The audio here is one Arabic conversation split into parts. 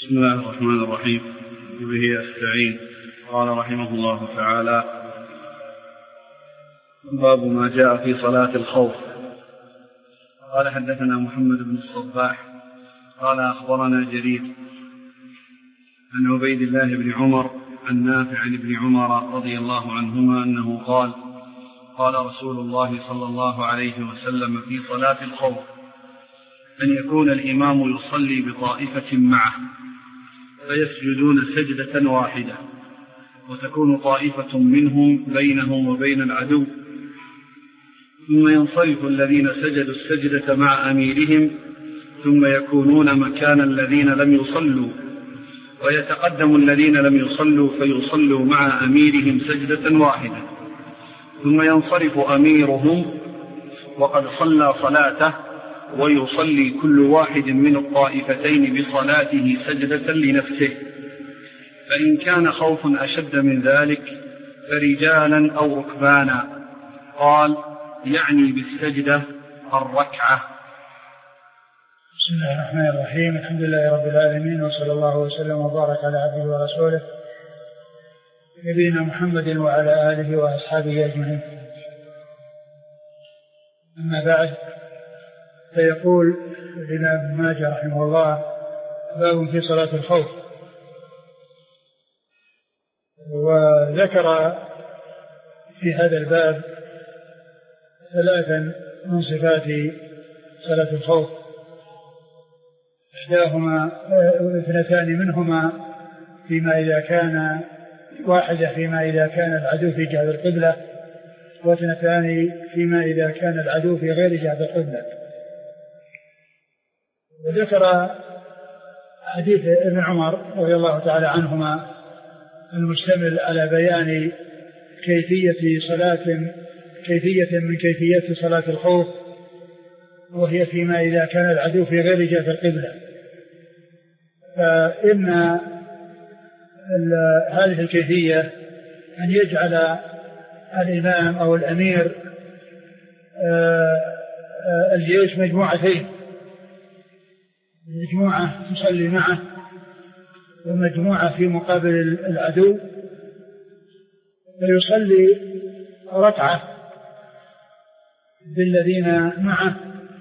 بسم الله الرحمن الرحيم. وبه أستعين. قال رحمه الله تعالى: باب ما جاء في صلاة الخوف. قال: حدثنا محمد بن الصباح قال: أخبرنا جرير عن عبيد الله بن عمر عن نافع عن ابن عمر رضي الله عنهما أنه قال: قال رسول الله صلى الله عليه وسلم في صلاة الخوف: أن يكون الإمام يصلي بطائفة معه فيسجدون سجدة واحدة، وتكون طائفة منهم بينهم وبين العدو، ثم ينصرف الذين سجدوا السجدة مع أميرهم، ثم يكونون مكان الذين لم يصلوا، ويتقدم الذين لم يصلوا فيصلوا مع أميرهم سجدة واحدة، ثم ينصرف أميرهم وقد صلى صلاته، ويصلي كل واحد من الطائفتين بصلاته سجدة لنفسه، فإن كان خوف أشد من ذلك فرجالا أو ركبانا. قال: يعني بالسجدة الركعة. بسم الله الرحمن الرحيم. الحمد لله رب العالمين، وصلى الله وسلم وبارك على عبده ورسوله نبينا محمد وعلى آله وأصحابه أجمعين. أما بعد، فيقول الإمام ابن ماجه رحمه الله: باب في صلاة الخوف. وذكر في هذا الباب ثلاثا من صفات صلاة الخوف، إحداهما اثنتان منهما فيما إذا كان واحدة فيما إذا كان العدو في جهة القبلة، واثنتان فيما إذا كان العدو في غير جهة القبلة. وذكر حديث ابن عمر رضي الله تعالى عنهما المشتمل على بيان كيفية من كيفيات صلاة الخوف، وهي فيما إذا كان العدو في غير جهة القبلة. فإن هذه الكيفية أن يجعل الإمام أو الأمير الجيش مجموعتين، مجموعة تصلي معه ومجموعة في مقابل العدو، فيصلي ركعة بالذين معه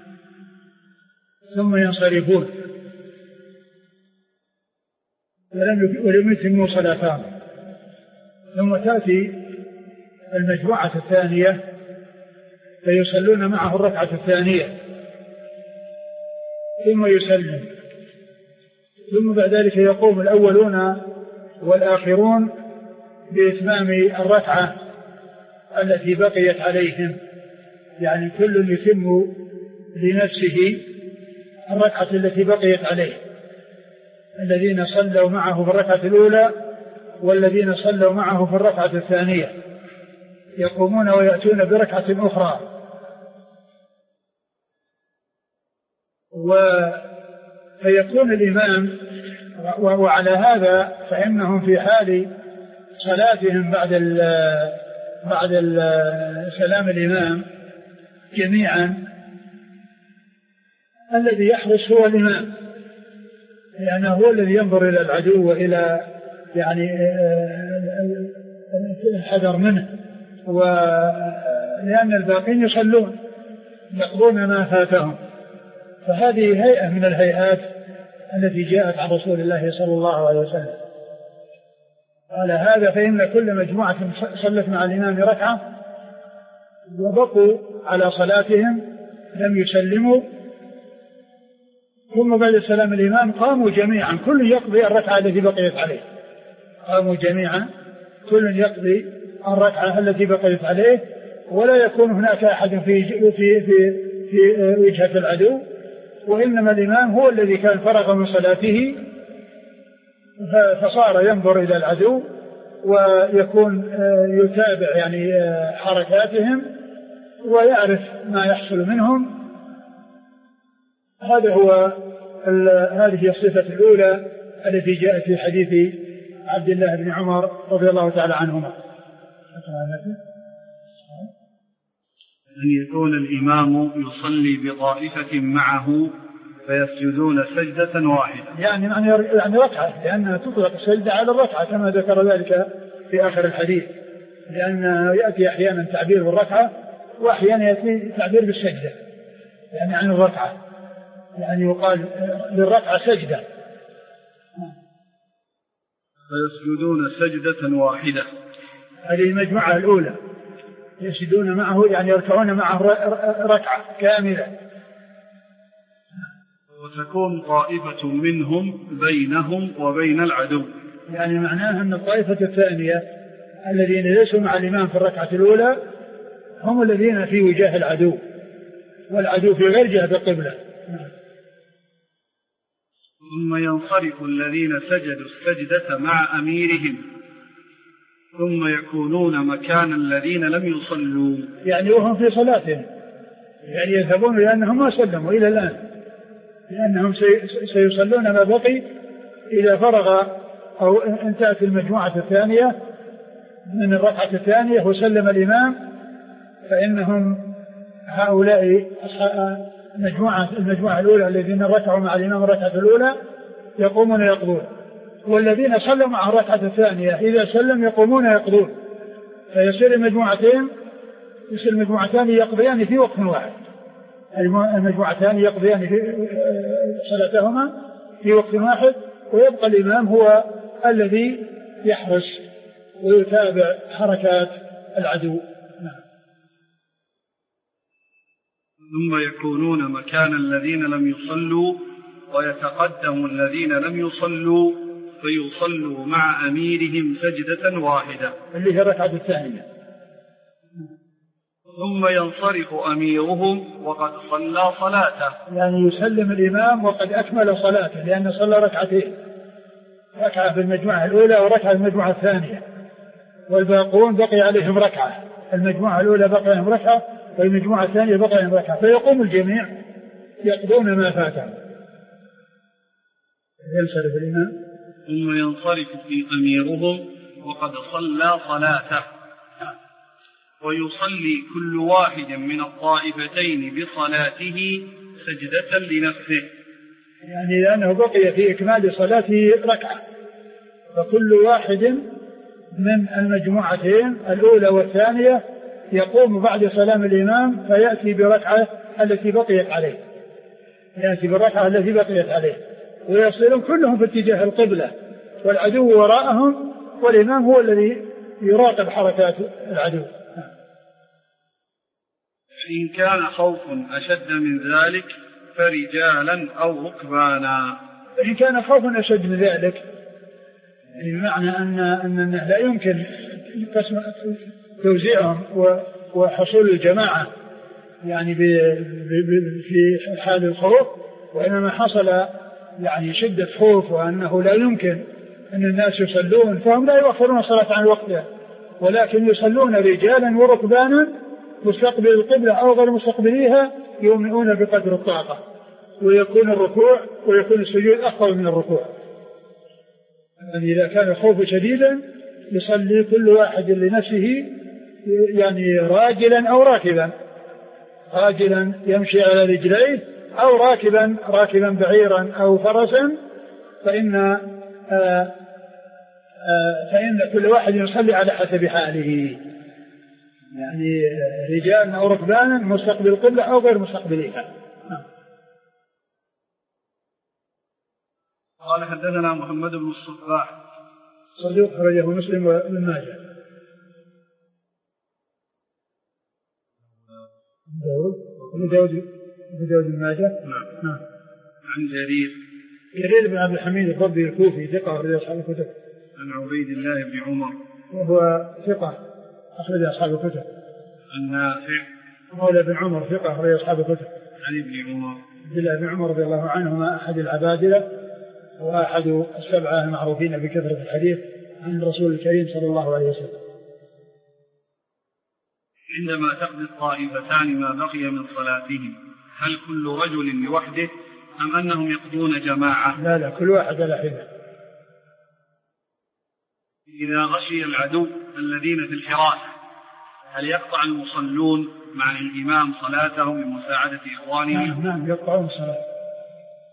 ثم ينصرفون ولم يتموا صلاتهم، ثم تأتي المجموعة الثانية فيصلون معه الركعة الثانية ثم يسلم، ثم بعد ذلك يقوم الأولون والآخرون بإتمام الركعة التي بقيت عليهم، يعني كل يتم لنفسه الركعة التي بقيت عليه، الذين صلوا معه في الركعة الأولى والذين صلوا معه في الركعة الثانية يقومون ويأتون بركعة أخرى. فيكون الإمام، وعلى هذا فإنهم في حال صلاتهم بعد سلام الإمام جميعا الذي يحرص هو الإمام، لأنه هو الذي ينظر إلى العدو وإلى يعني الحذر منه، ولأن الباقين يصلون يقضون ما فاتهم. فهذه هيئة من الهيئات التي جاءت عن رسول الله صلى الله عليه وسلم. على هذا فإن كل مجموعة صلت مع الإمام ركعة وبقوا على صلاتهم لم يسلموا، ثم بعد سلام الإمام قاموا جميعا كل يقضي الركعة التي بقيت عليه، قاموا جميعا كل يقضي الركعة التي بقيت عليه، ولا يكون هناك أحد في وجهة العدو، وإنما الإمام هو الذي كان فرغ من صلاته فصار ينظر إلى العدو ويكون يتابع يعني حركاتهم ويعرف ما يحصل منهم. هذه هي الصفة الأولى التي جاءت في حديث عبد الله بن عمر رضي الله تعالى عنهما. أن يكون الإمام يصلي بطائفة معه فيسجدون سجدة واحدة. يعني ركعة، لأنها تطلق السجدة على الركعة كما ذكر ذلك في آخر الحديث، لأن يأتي أحيانا تعبير بالركعة وأحيانا يأتي تعبير بالسجدة، يعني عن الركعة، يعني يقال للركعة سجدة. فيسجدون سجدة واحدة، هذه المجموعة الأولى يسجدون معه، يعني يركعون معه ركعة كاملة. وتكون طائفة منهم بينهم وبين العدو، يعني معناه أن الطائفة الثانية الذين ليسوا مع الإمام في الركعة الأولى هم الذين في وجاه العدو، والعدو في غير جهة القبلة. ثم ينصرف الذين سجدوا السجدة مع أميرهم ثم يكونون مكان الذين لم يصلوا، يعني وهم في صلاتهم، يعني يذهبون لأنهم ما سلموا إلى الآن، لأنهم سيصلون ما بقي إذا فرغ أو انتهت المجموعة الثانية من الركعة الثانية وسلم الإمام، فإنهم هؤلاء المجموعة الأولى الذين ركعوا مع الإمام الركعة الأولى يقومون يقضون، والذين صلوا مع الركعة الثانية إذا سلم يقومون يقضون، فيصير المجموعتان يقضيان في وقت واحد، المجموعتان يقضيان في صلاتهما في وقت واحد، ويبقى الإمام هو الذي يحرس ويتابع حركات العدو. ثم يكونون مكان الذين لم يصلوا ويتقدم الذين لم يصلوا فيصلوا مع أميرهم سجدة واحدة، اللي هي الركعة الثانية. ثم ينصرف أميرهم وقد صلى صلاته، يعني يسلم الإمام وقد أكمل صلاته، لأنه صلى ركعتين، ركعة في المجموعة الأولى وركعة في المجموعة الثانية، والباقون بقي عليهم ركعة، المجموعة الأولى بقي عليهم ركعة والمجموعة الثانية بقي عليهم ركعة، فيقوم الجميع يقضون ما فاتهم. ينصرف الإمام ثم ينصرف في أميرهم وقد صلى صلاته، ويصلي كل واحد من الطائفتين بصلاته سجدة لنفسه، يعني لأنه بقي في إكمال صلاته ركعة، فكل واحد من المجموعتين الأولى والثانية يقوم بعد سلام الإمام فيأتي بركعة التي بقيت عليه، يأتي بالركعة التي بقيت عليه، ويصلون كلهم في اتجاه القبلة، والعدو وراءهم، والإمام هو الذي يراقب حركات العدو. إن كان خوف أشد من ذلك فرجالا أو ركبانا. إن كان خوف أشد من ذلك بمعنى أن لا يمكن توزيعهم وحصول الجماعة يعني في حال الخوف، وإنما حصل يعني شدة خوف وأنه لا يمكن أن الناس يصلون، فهم لا يؤخرون الصلاة عن وقتها، ولكن يصلون رجالا وركبانا مستقبل القبلة أو غير مستقبليها، يؤمنون بقدر الطاقة، ويكون الركوع ويكون السجود أفضل من الركوع. يعني إذا كان الخوف شديدا يصلي كل واحد لنفسه، يعني راجلا أو راكبا، راجلا يمشي على رجليه أو راكبا بعيرا أو فرسا، فإن كل واحد يصلي على حسب حاله، يعني رجال أو ركبانا مستقبل القبلة أو غير مستقبلها. قال حدثنا محمد بن الصباح صدوق أخرجه مسلم وابن ماجه. أبو داود بن ماجه. نعم. عن جرير بن عبد الحميد الضبي الكوفي ثقة أخرج أصحاب الكتب. عن عبيد الله بن عمر وهو ثقة أخرج أصحاب الكتب. عن نافع مولى بن عمر ثقة أخرج أصحاب الكتب. عن ابن عمر عبد الله بن عمر رضي الله عنهما أحد العبادلة وأحد السبعة المعروفين بكثرة الحديث عن الرسول الكريم صلى الله عليه وسلم. عندما تقضي الطائفتان ما بقي من صلاتهم هل كل رجل لوحده أم أنهم يقضون جماعة؟ لا كل واحد على حدة. إذا غشي العدو الذين في الحراسة هل يقطع المصلون مع الإمام صلاتهم لمساعدة إخوانهم؟ نعم يقطعون الصلاة،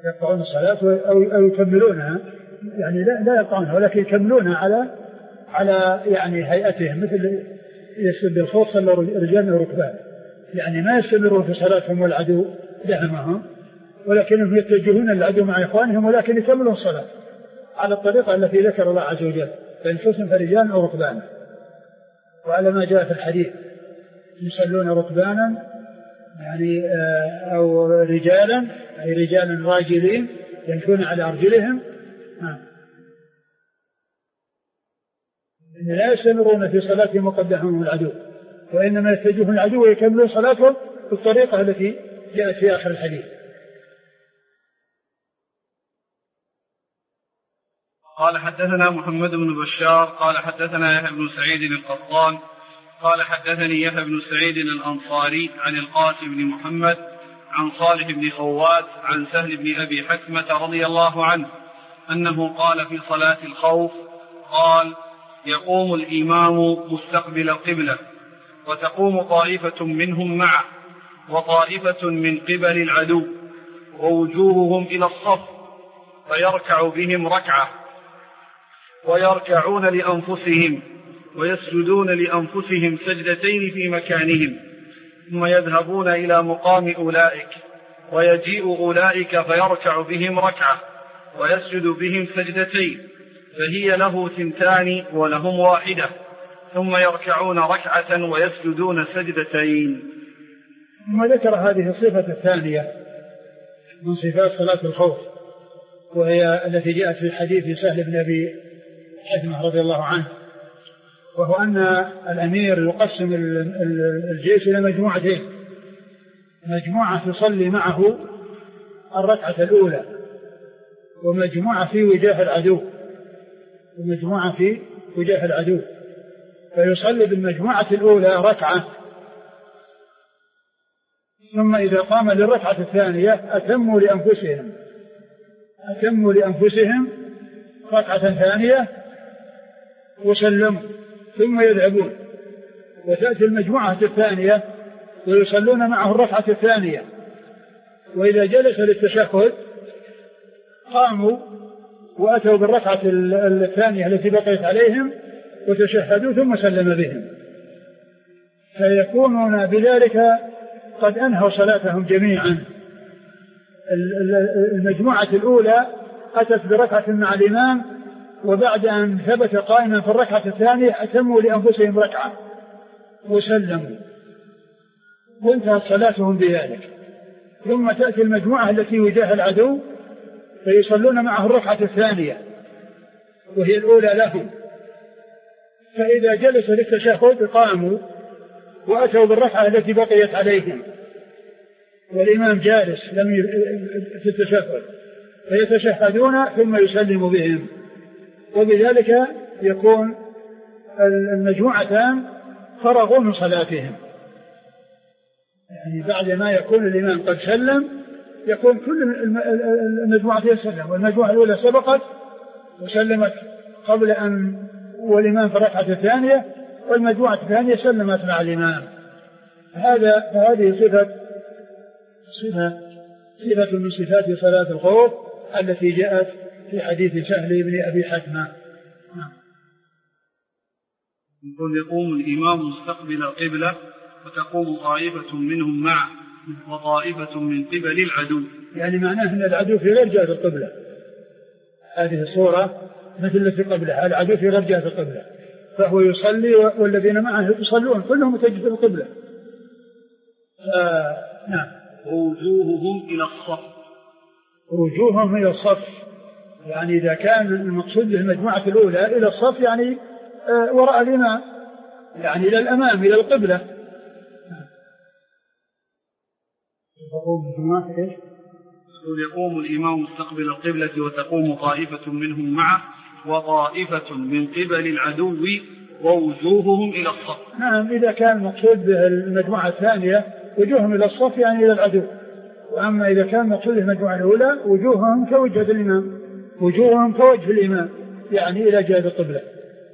يقطعون الصلاة أو يكملونها، يعني لا يقطعونها ولكن يكملونها على يعني هيئتهم، مثل يسجد بالخوف صلى رجال وركبان، يعني ما يستمرون في صلاتهم والعدو دهمهم، ولكنهم يتوجهون العدو مع إخوانهم ولكن يكملون الصلاة على الطريقة التي ذكر الله عز وجل، فإنفسهم فرجال أو ركبان. وعلى ما جاء في الحديث يصلون ركبانا يعني أو رجالا، أي رجالا راجلين يمشون على أرجلهم، إن لا يستمرون في صلاتهم وقدهم العدو، وإنما يتجهون العدو ويكملون صلاتهم بالطريقة التي جاءت في آخر الحديث. قال حدثنا محمد بن بشار قال حدثنا يحيى بن سعيد القطان قال حدثني يحيى بن سعيد الأنصاري عن القاسم بن محمد عن صالح بن خوات عن سهل بن أبي حكمة رضي الله عنه أنه قال في صلاة الخوف قال: يقوم الإمام مستقبل القبلة وتقوم طائفة منهم معه وطائفة من قبل العدو ووجوههم إلى الصف فيركع بهم ركعة ويركعون لأنفسهم ويسجدون لأنفسهم سجدتين في مكانهم، ثم يذهبون إلى مقام أولئك ويجيء أولئك فيركع بهم ركعة ويسجد بهم سجدتين، فهي له 2 ولهم 1، ثم يركعون ركعة ويسجدون سجدتين. ثم ذكر هذه الصفة الثانية من صفات صلاة الخوف، وهي التي جاءت في حديث سهل بن أبي حكمة رضي الله عنه، وهو أن الأمير يقسم الجيش إلى مجموعتين: مجموعة تصلي معه الركعة الأولى، ومجموعة في وجاه العدو، فيصلي بالمجموعة الأولى ركعة، ثم إذا قام للركعة الثانية أتموا لأنفسهم ركعة ثانية وسلموا، ثم يذهبون وتأتي المجموعة الثانية ويصلون معه الركعة الثانية، وإذا جلس للتشهد قاموا وأتوا بالركعة الثانية التي بقيت عليهم وتشهدوا ثم سلم بهم، فيكونون بذلك قد أنهوا صلاتهم جميعا. المجموعة الأولى أتت بركعة مع الإمام، وبعد أن ثبت قائما في الركعة الثانية أتموا لأنفسهم ركعة وسلموا وانتهت صلاتهم بذلك. ثم تأتي المجموعة التي وجاه العدو فيصلون معه الركعة الثانية وهي الأولى لهم، فإذا جلس للتشهد قاموا وأتوا بالركعة التي بقيت عليهم والإمام جالس في التشهد، فيتشهدون ثم يسلم بهم، وبذلك يكون المجموعتان فرغوا من صلاتهم. يعني بعد ما يكون الإمام قد سلم يكون كل المجموعتين سلم، والمجموعة الأولى سبقت وسلمت قبل أن والإمام في الركعة الثانية، والمجموعة الثانية سلمت مع الإمام. فهذه صفة من صفات صلاة الخوف التي جاءت في حديث سهل بن أبي حكمة. يقول: يقوم الإمام مستقبل القبلة وتقوم طائفة منهم معه وطائفة من قبل العدو. يعني معناه أن العدو في غير جهة القبلة، هذه الصورة مثل التي قبلها، العدو في غير جهة القبلة، فهو يصلي والذين معه يصلون كلهم متجهين القبلة. نعم. ووجوههم إلى الصف، يعني إذا كان المقصود بالمجموعة الأولى إلى الصف يعني وراء الإمام، يعني إلى الأمام إلى القبلة. يقوم الإمام مستقبل القبلة وتقوم طائفة منهم معه وطائفة من قبل العدو ووجوههم إلى الصف. نعم، إذا كان المقصود بالمجموعة الثانية وجوههم إلى الصف يعني إلى العدو، وأما إذا كان مقصود بالمجموعة الأولى وجوههم كوجه الإمام، وجوههم كوجه الإمام يعني إلى جهة القبلة.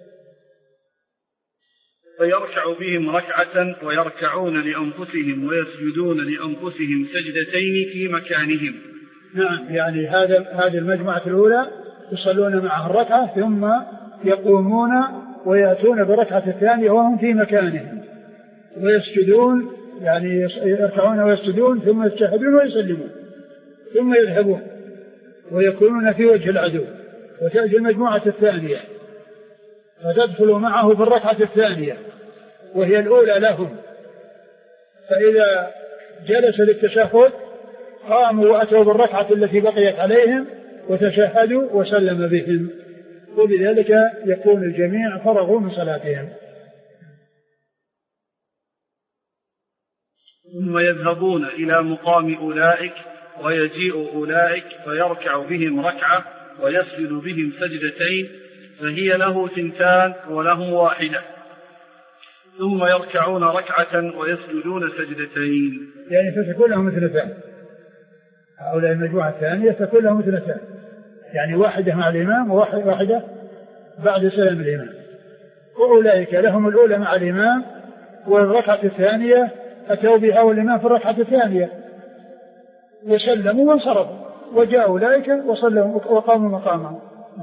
فيركع بهم ركعة ويركعون لأنفسهم ويسجدون لأنفسهم سجدتين في مكانهم، نعم، يعني هذه المجموعة الأولى يصلون معها الركعة ثم يقومون ويأتون بالركعة الثانية وهم في مكانهم ويسجدون، يعني يركعون ويسجدون ثم يتشهدون ويسلمون ثم يذهبون ويكونون في وجه العدو. وتأتي المجموعة الثانية فتدخل معه في الركعة الثانية وهي الأولى لهم، فإذا جلس للتشهد قاموا وأتوا بالركعة التي بقيت عليهم وتشهدوا وسلم بهم، وبذلك يكون الجميع فرغوا من صلاتهم. ثم يذهبون إلى مقام أولئك ويجيء أولئك فيركع بهم ركعة ويسجد بهم سجدتين، فهي له 2 ولهم 1، ثم يركعون ركعة ويسجدون سجدتين، يعني فتكون لهم 2. هؤلاء المجموعة الثانية تكون لهم 2، يعني 1 مع الإمام وواحدة بعد سلام الإمام. وأولئك لهم الأولى مع الإمام والركعة الثانية أتوا بها والإمام في الركعة الثانية وسلموا وانصرفوا، وجاء أولئك وصلوا وقاموا مقامهم.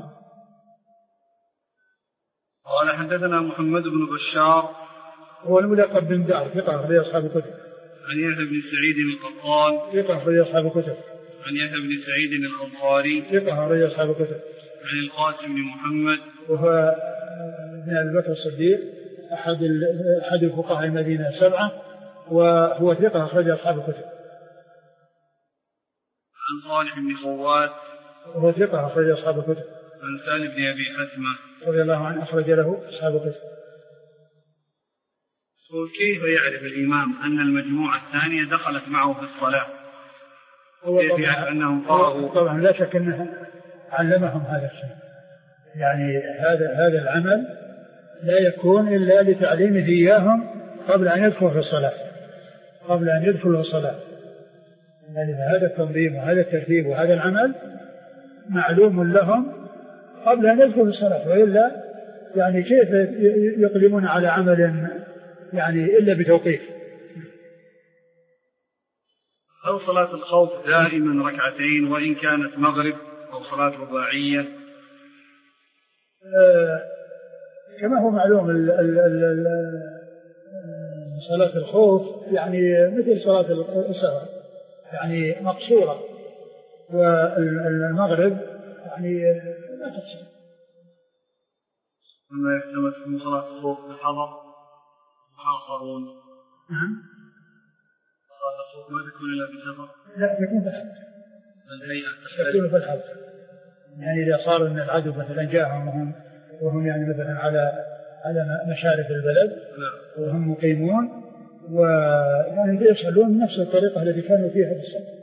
قال حدثنا محمد بن بشار هو الملقب بن دار، ثقة أخرج أصحاب الكتب. عن يحيى بن سعيد القطان، ثقة أخرج أصحاب الكتب. عن يحيى بن سعيد الأنصاري، ثقة أخرج أصحاب الكتب. عن القاسم بن محمد وهو ابن أبي بكر الصديق أحد الفقهاء المدينة 7، وهو ثقة أخرج أصحاب الكتب. عن صالح بن خوات وهو ثقة أخرج أصحاب الكتب. عن سالم بن أبي حثمة رضي الله عنه أخرج له أصحاب الكتب. كيف يعرف الإمام أن المجموعة الثانية دخلت معه في الصلاة؟ كيف يعرف أنهم قرأوا؟ طبعا لا شك أنه علمهم هذا الشيء، يعني هذا العمل لا يكون إلا لتعليمه إياهم قبل أن يدخلوا في الصلاة، يعني هذا التنظيم وهذا الترتيب وهذا العمل معلوم لهم قبل أن يدخلوا في الصلاة، وإلا يعني كيف يقدمون على عمل يعني إلا بتوقيف. أو صلاة الخوف دائما 2 وإن كانت مغرب أو صلاة رباعية؟ كما هو معلوم صلاة الخوف يعني مثل صلاة السفر، يعني مقصورة، والمغرب يعني لا تقصر. وما يحتمل في صلاة الخوف بالحضر محاصرون. نعم. صلاة الخوف ما تكون إلا بسفر؟ لا، تكون في الحضر. تكون في الحضر، يعني إذا صار أن العدو مثلا جاءهم وهم يعني مثلا على مشارف البلد وهم مقيمون، ويعني يصلون نفس الطريقة التي كانوا فيها بالسفر،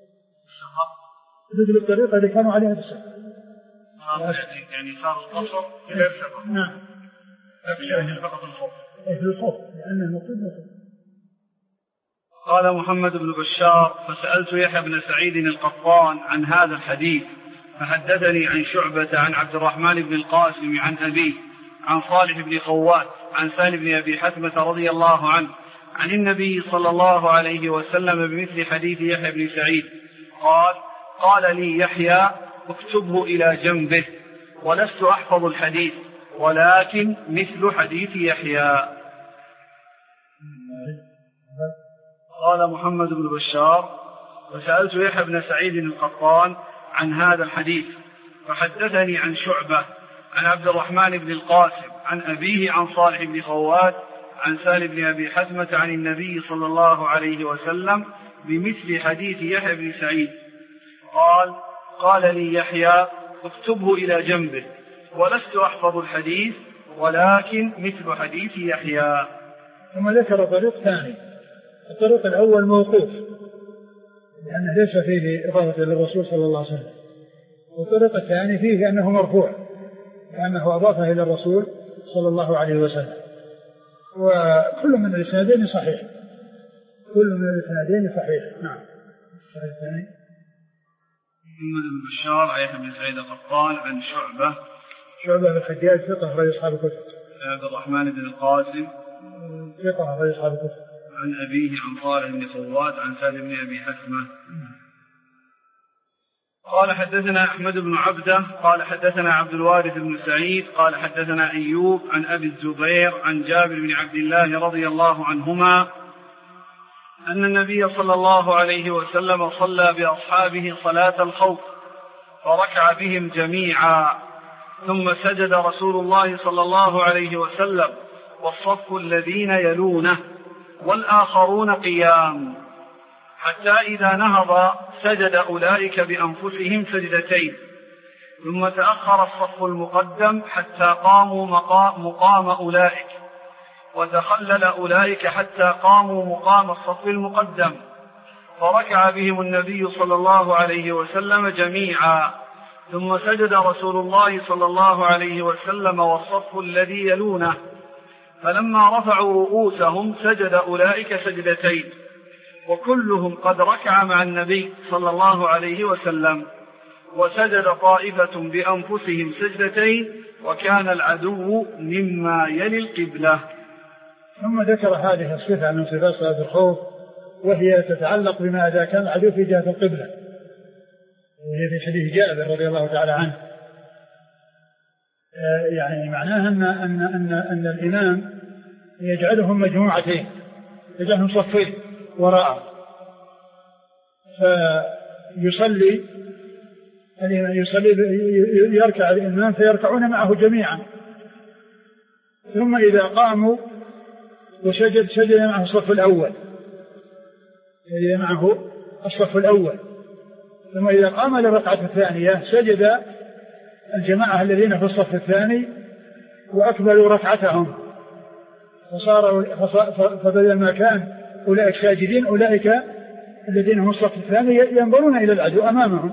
مثل الطريقة اللي كانوا عليها بالسفر. يعني صار القصر غير سفر. نعم. يعني فقط الخوف. في الخوف، لأن المقصود الخوف. قال محمد بن بشار: فسألت يحيى بن سعيد القطان عن هذا الحديث فحدثني عن شعبة عن عبد الرحمن بن القاسم عن أبيه عن صالح بن خوات عن سالم بن أبي حثمة رضي الله عنه عن النبي صلى الله عليه وسلم بمثل حديث يحيى بن سعيد قال لي يحيى: اكتبه إلى جنبه، ولست أحفظ الحديث ولكن مثل حديث يحيى. قال محمد بن بشار: فسألت يحيى بن سعيد القطان عن هذا الحديث فحدثني عن شعبة عن عبد الرحمن بن القاسم عن أبيه عن صالح بن خوات عن سالم بن أبي حثمة عن النبي صلى الله عليه وسلم بمثل حديث يحيى بن سعيد قال لي يحيى: اكتبه إلى جنبه، ولست أحفظ الحديث ولكن مثل حديث يحيى. ثم ذكر طريق ثاني. الطريق الأول موقوف لأنه ليس فيه إضافة للرسول صلى الله عليه وسلم، والطريق الثاني فيه أنه مرفوع لأنه أضافه إلى الرسول صلى الله عليه وسلم، وكل من الإسنادين صحيح. نعم. الثاني محمد بن بشار عن يحيى بن سعيد القطان عن شعبة بن الحجاج ثقة أخرج أصحاب الكتب. عبد الرحمن بن القاسم ثقة أخرج أصحاب الكتب. عن أبيه عن صالح بن خوات عن سالم بن أبي حثمة. قال حدثنا أحمد بن عبده قال حدثنا عبد الوارث بن سعيد قال حدثنا أيوب عن أبي الزبير عن جابر بن عبد الله رضي الله عنهما أن النبي صلى الله عليه وسلم صلى بأصحابه صلاة الخوف فركع بهم جميعا، ثم سجد رسول الله صلى الله عليه وسلم والصف الذين يلونه والآخرون قيام، حتى إذا نهض سجد أولئك بأنفسهم سجدتين، ثم تأخر الصف المقدم حتى قاموا مقام أولئك، وتخلل أولئك حتى قاموا مقام الصف المقدم، فركع بهم النبي صلى الله عليه وسلم جميعا، ثم سجد رسول الله صلى الله عليه وسلم والصف الذي يلونه، فلما رفعوا رؤوسهم سجد أولئك سجدتين، وكلهم قد ركع مع النبي صلى الله عليه وسلم، وسجد طائفة بأنفسهم سجدتين، وكان العدو مما يلي القبلة. ثم ذكر هذه الصفة من صفات صلاة الخوف، وهي تتعلق بما إذا كان العدو في جهة القبلة، وهي في حديث جابر رضي الله تعالى عنه. يعني معناها أن الإمام يجعلهم مجموعتين، يجعلهم صفين وراءه، فيصلي يركع الإمام فيركعون معه جميعا، ثم إذا قاموا وسجد سجد معه الصف الأول، سجد معه الصف الأول، ثم إذا قام للركعة الثانية سجد الجماعة الذين في الصف الثاني وأكملوا ركعتهم، فبدل ما كان أولئك ساجدين أولئك الذين هم الصف الثاني ينظرون إلى العدو أمامهم.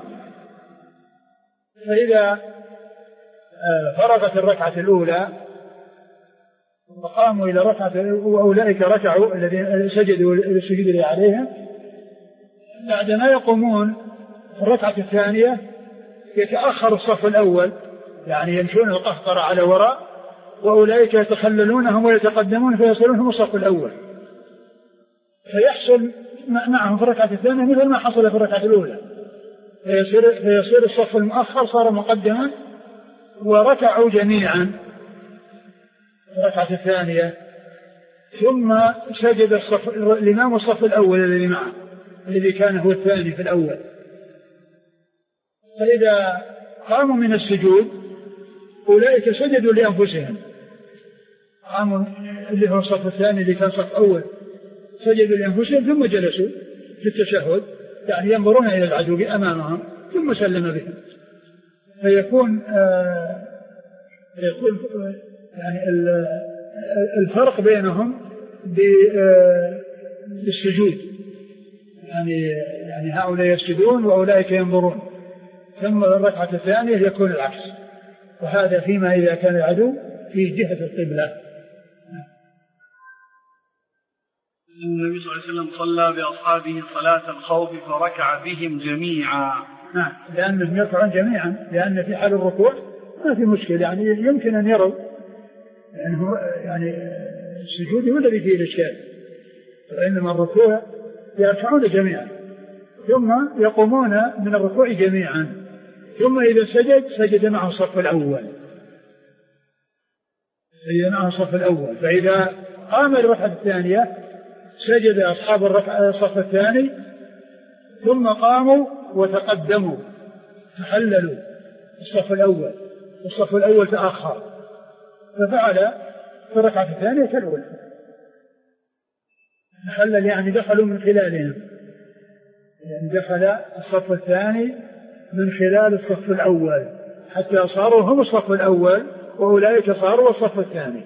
فإذا فرغت الركعة الأولى وقاموا إلى ركعة وأولئك ركعوا الذين سجدوا السجود اللي عليهم، بعدما يقومون في الركعة الثانية يتأخر الصف الأول، يعني يمشون القهقرة على وراء، وأولئك يتخللونهم ويتقدمون فيصلونهم الصف الأول، فيحصل معهم في الركعة الثانية مثل ما حصل في الركعة الأولى، فيصير الصف المؤخر صار مقدما وركعوا جميعا في الركعة الثانية، ثم سجد الإمام الصف الأول الذي معه الذي كان هو الثاني في الأول. فإذا قاموا من السجود أولئك سجدوا لأنفسهم، قاموا اللي هو الصف الثاني اللي كان صف أول سجدوا لأنفسهم، ثم جلسوا في التشهد، يعني ينظرون إلى العدو أمامهم، ثم سلم بهم. فيكون يعني الفرق بينهم بالسجود، يعني هؤلاء يسجدون وأولئك ينظرون، ثم الركعة الثانية يكون العكس، وهذا فيما إذا كان العدو في جهة القبلة. النبي صلى الله عليه وسلم صلى بأصحابه صلاة الخوف فركع بهم جميعا. نعم، لأنهم يركعون جميعا، لأن في حال الركوع ما في مشكلة، يعني يمكن أن يروا، يعني السجود هو الذي فيه الإشكال، وإنما الركوع يركعون جميعا ثم يقومون من الركوع جميعا، ثم إذا سجد معه الصف الأول، فإذا قام الركعة الثانية سجد أصحاب الصف الثاني، ثم قاموا وتقدموا تحللوا الصف الأول، والصف الأول تأخر، ففعل في الركعة الثانية كالأولى، تحلل يعني دخلوا من خلالهم، يعني دخل الصف الثاني من خلال الصف الأول حتى صاروا هم الصف الأول وأولئك صاروا الصف الثاني.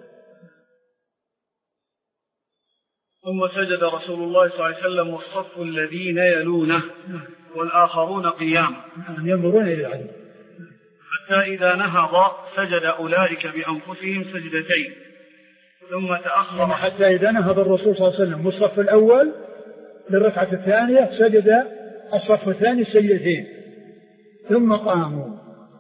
ثم سجد رسول الله صلى الله عليه وسلم والصف الذين يلونه والآخرون قيام، ينظرون إلى العدو، حتى إذا نهض سجد أولئك بأنفسهم سجدتين، ثم تأخر، حتى إذا نهض الرسول صلى الله عليه وسلم والصف الأول للركعة الثانية سجد الصف الثاني سجدتين، ثم قاموا،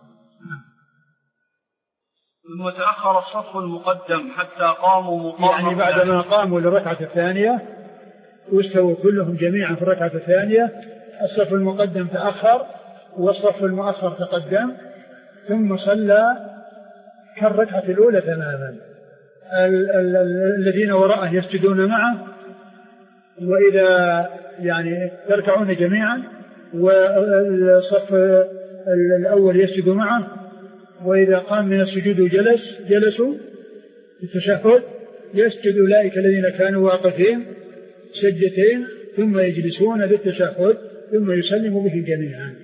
ثم تأخر الصف المقدم حتى قاموا مقام، يعني بعدما قاموا للركعة الثانية واستووا كلهم جميعا في الركعة الثانية، الصف المقدم تأخر والصف المؤخر تقدم ثم صلى كالركعة الأولى تماما. الذين وراءه يسجدون معه، وإذا يعني يركعون جميعا، والصف الأول يسجد معه، وإذا قام من السجود جلسوا في التشهد يسجد أولئك الذين كانوا واقفين سجدتين ثم يجلسون للتشهد ثم يسلم به جميعا.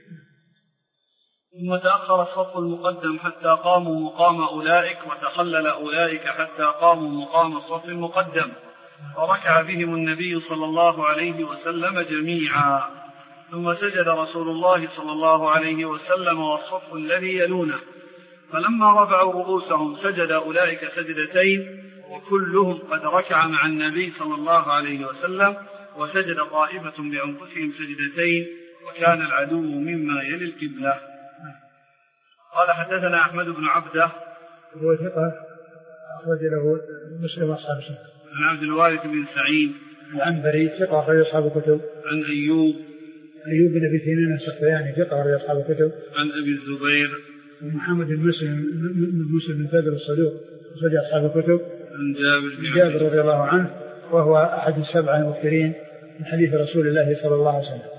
ثم تأخر الصف المقدم حتى قاموا مقام أولئك، وتخلل أولئك حتى قاموا مقام الصف المقدم، وركع بهم النبي صلى الله عليه وسلم جميعا. ثم سجد رسول الله صلى الله عليه وسلم والصف الذي يلونه، فلما رفعوا رؤوسهم سجد أولئك سجدتين، وكلهم قد ركع مع النبي صلى الله عليه وسلم، وسجد طائفة بأنفسهم سجدتين، وكان العدو مما يلي القبلة. قال حدثنا أحمد بن عبده هو ثقة أخرج له مسلم أصحاب السنة. عن عبد الوارث بن سعيد العنبري ثقة أخرج أصحاب الكتب. عن أيوب بن أبي سنين السختياني ثقة أخرج أصحاب الكتب. عن أبي الزبير محمد بن مسلم بن فادر الصدوق أخرج أصحاب الكتب. عن جابر رضي الله عنه وهو أحد السبعة المكثرين من حديث رسول الله صلى الله عليه وسلم.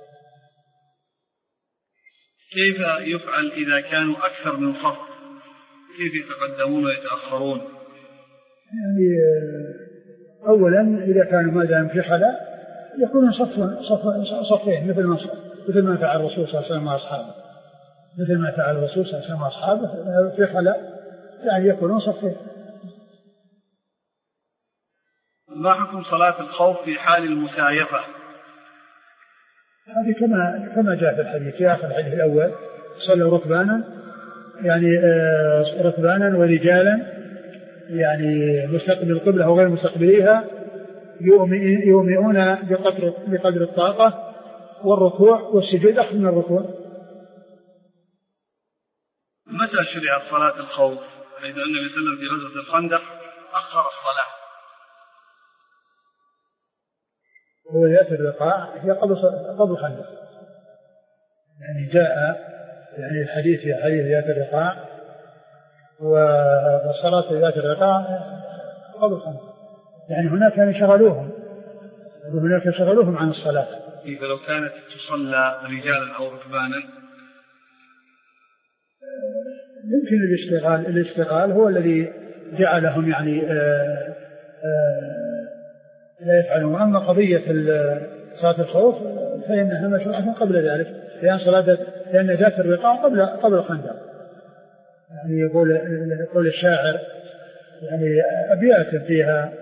كيف يفعل إذا كانوا أكثر من صف؟ كيف يتقدمون ويتأخرون؟ يعني أولا إذا كانوا ما دام في خلاء يكونون صفين مثل ما فعل الرسول صلى الله عليه وسلم وأصحابه، مثل ما فعل الرسول صلى الله عليه وسلم وأصحابه في خلاء، يعني يكونون صفين. ما حكم صلاة الخوف في حال المسايفة؟ هذه كما جاء في الحديث في آخر الحديث الأول، صلوا ركبانا يعني ركبانا ورجالا، يعني مستقبل القبلة وغير مستقبليها، يومئون بقدر الطاقة، والركوع والسجود أخذ من الركوع. متى شرعت صلاة الخوف؟ حيث أن النبي صلى الله عليه وسلم في غزوة الخندق أخر الصلاة. هو يأتي الرقاع هي قبل الخندق، يعني جاء يعني الحديث في حديث يأتي الرقاع، والصلاة يأتي الرقاع قبل الخندق، يعني هناك كانوا شغلوهم عن الصلاة. كيف لو كانت تصلى رجالا أو ركبانا؟ يمكن الاستغلال هو الذي جعلهم يعني لا يفعلون. أما قضية صلاة الخوف فإنها مشروعة قبل ذلك، لأن ذات الرقاع قبل الخندق. يعني يقول الشاعر يعني أبيات فيها: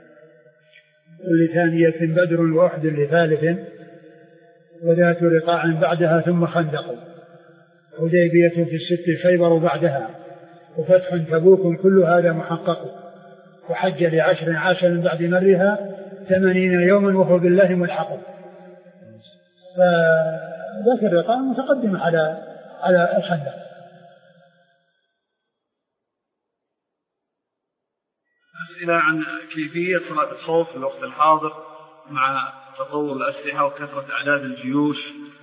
لثانية بدر وأحد لثالث، وذات رقاع بعدها ثم خندق، حديبية في الست خيبر بعدها، وفتح تبوك كل هذا محقق، وحج ل10 عاش من بعد مرها 80 يوما وهو بالله ملحق. فذات الرقاع متقدمة على الخندق. أسئلة عن كيفية صلاة الخوف في الوقت الحاضر مع تطور الأسلحة وكثرة أعداد الجيوش.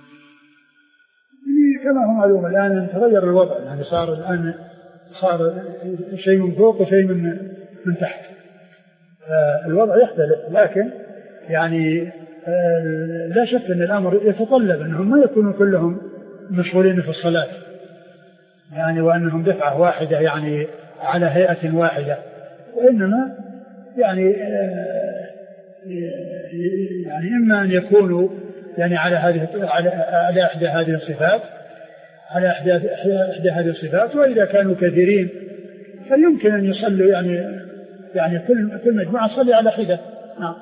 كما هو معلوم الآن تغير الوضع، يعني صار شيء من فوق وشيء من تحت، الوضع يختلف، لكن يعني لا شك أن الأمر يتطلب أنهم ما يكونوا كلهم مشغولين في الصلاة، يعني وأنهم دفعة واحدة يعني على هيئة واحدة، وإنما يعني إما أن يكونوا يعني على إحدى هذه الصفات، وإذا كانوا كثيرين فيمكن أن يصلوا يعني كل مجموعة تصلي على حدة. نعم.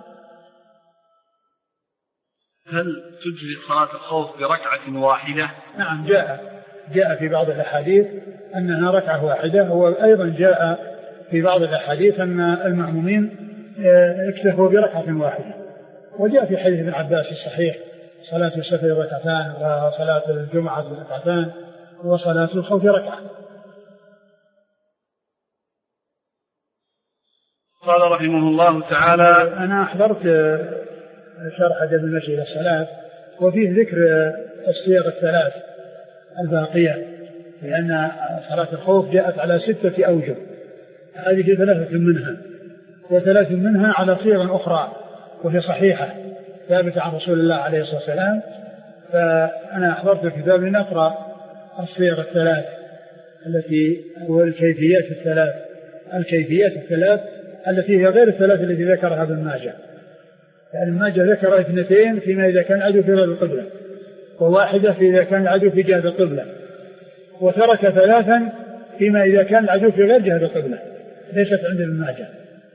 هل تجزي صلاة الخوف بركعة واحدة؟ نعم، جاء في بعض الأحاديث أنها ركعة واحدة، وأيضا جاء في بعض الأحاديث أن المأمومين اكتفوا بركعة واحدة، وجاء في حديث ابن عباس الصحيح: صلاة السفر ركعتان، وصلاة الجمعة ركعتان، وصلاة الخوف ركعة. قال رحمه الله تعالى: أنا أحضرت شرح أدب المشي إلى الصلاة، وفيه ذكر الصيغ الثلاث الباقية، لأن صلاة الخوف جاءت على 6 أوجه، هذه 3 منها، و3 منها على صيغ أخرى وهي صحيحة ثابتة عن رسول الله عليه الصلاة والسلام. فأنا أحضرت الكتاب لنقرأ الصيغ الثلاث التي هو الكيفيات الثلاث التي هي غير الثلاث التي ذكرها ابن ماجه. يعني ابن ماجه ذكر 2 فيما إذا كان العدو في غير القبلة، و1 في إذا كان العدو في جهة القبلة، وترك 3 فيما إذا كان العدو في غير جهة القبلة، ليست عند ابن ماجه.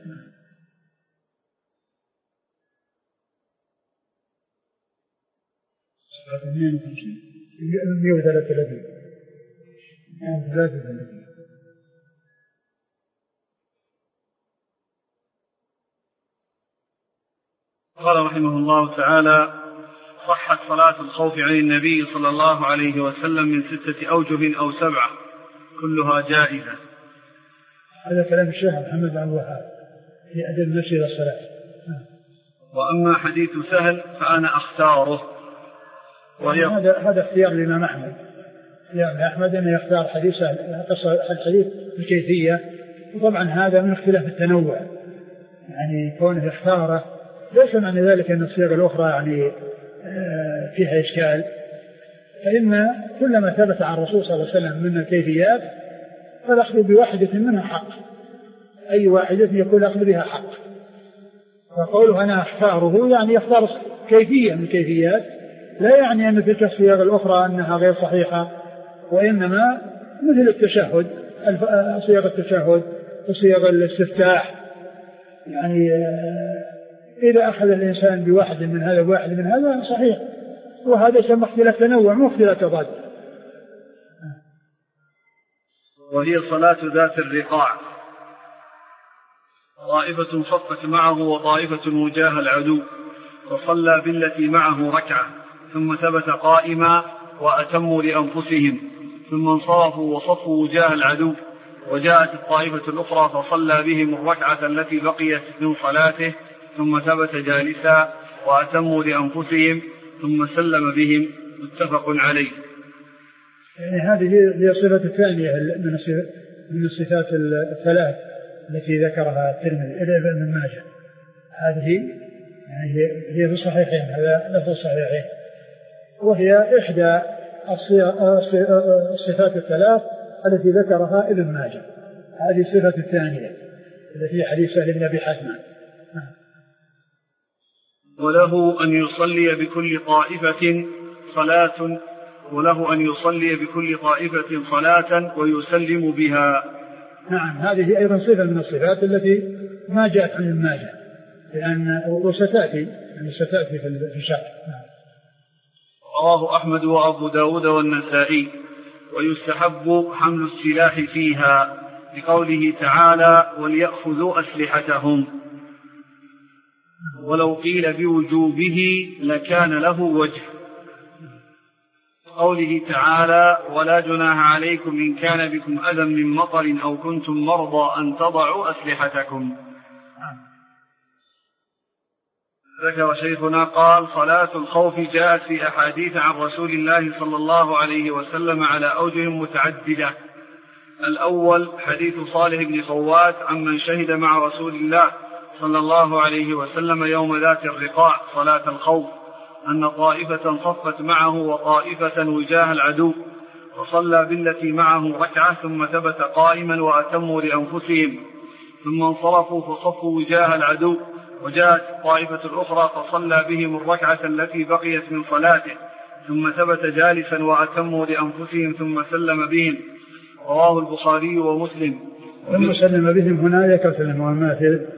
قال رحمه الله تعالى: صحت صلاة الخوف عن النبي صلى الله عليه وسلم من 6 أوجه أو 7 كلها جائزة. هذا كلام الشيخ محمد بن الوهاب في أدب المشي إلى الصلاة. وأما حديث سهل فأنا أختاره، هذا اختيار الإمام أحمد. الإمام أحمد أن يختار حديث سهل، الحديث بكيفية، وطبعا هذا من اختلاف التنوع، يعني كونه اختاره ليس معنى ذلك أن الصيغ الأخرى يعني فيها إشكال، فإن كلما ثبت عن الرسول صلى الله عليه وسلم من الكيفيات فالأخذ بواحدة منها حق، أي واحدة يكون الأخذ بها حق. فقوله أنا أختاره يعني يختار كيفية من الكيفيات، لا يعني أن تلك الصيغ الأخرى أنها غير صحيحة، وإنما مثل التشهد، صيغ التشهد وصيغ الاستفتاح، يعني إذا أخذ الإنسان بواحد من هذا وواحد من هذا صحيح، وهذا يسمى اختلاف تنوع مو اختلاف تضاد. وهي صلاة ذات الرقاع، طائفة صفت معه وطائفة وجاه العدو، وصلى بالتي معه ركعة ثم ثبت قائما وأتموا لأنفسهم، ثم انصرفوا وصفوا وجاه العدو، وجاءت الطائفة الأخرى فصلى بهم الركعة التي بقيت من صلاته ثم ثبت جالسا وأتموا لأنفسهم ثم سلم بهم، متفق عليه. يعني هذه هي الصفة الثانية من الصفات الثلاث التي ذكرها الترمذي إلى ابن ماجه. هذه يعني هي في الصحيحين، هذا لفظ الصحيحين، وهي إحدى الصفات الثلاث التي ذكرها ابن ماجه. هذه الصفة الثانية التي حديث سهل بن أبي حاتم. وله أن يصلي بكل طائفة صلاة ويسلم بها. نعم، هذه أيضا صفة من الصفات التي ما جاءت عن ابن ماجه، لأن وستأتي في الشرح. رواه أحمد وأبو داود والنسائي. ويستحب حمل السلاح فيها لقوله تعالى: وليأخذوا أسلحتهم. ولو قيل بوجوبه لكان له وجه، قوله تعالى: ولا جناح عليكم إن كان بكم أذى من مطر أو كنتم مرضى أن تضعوا أسلحتكم. ذكر شيخنا قال: صلاة الخوف جاءت في أحاديث عن رسول الله صلى الله عليه وسلم على أوجه متعددة. الأول حديث صالح بن خوات عمن شهد مع رسول الله صلى الله عليه وسلم يوم ذات الرقاع صلاة الخوف أن طائفة صفت معه وطائفة وجاه العدو، وصلى بالتي معه ركعة ثم ثبت قائما وأتموا لأنفسهم، ثم انصرفوا فصفوا وجاه العدو، وجاءت الطائفة الأخرى فصلى بهم الركعة التي بقيت من صلاته، ثم ثبت جالسا وأتموا لأنفسهم ثم سلم بهم. رواه البخاري ومسلم. ثم سلم بهم هنا ذكر سلم، وما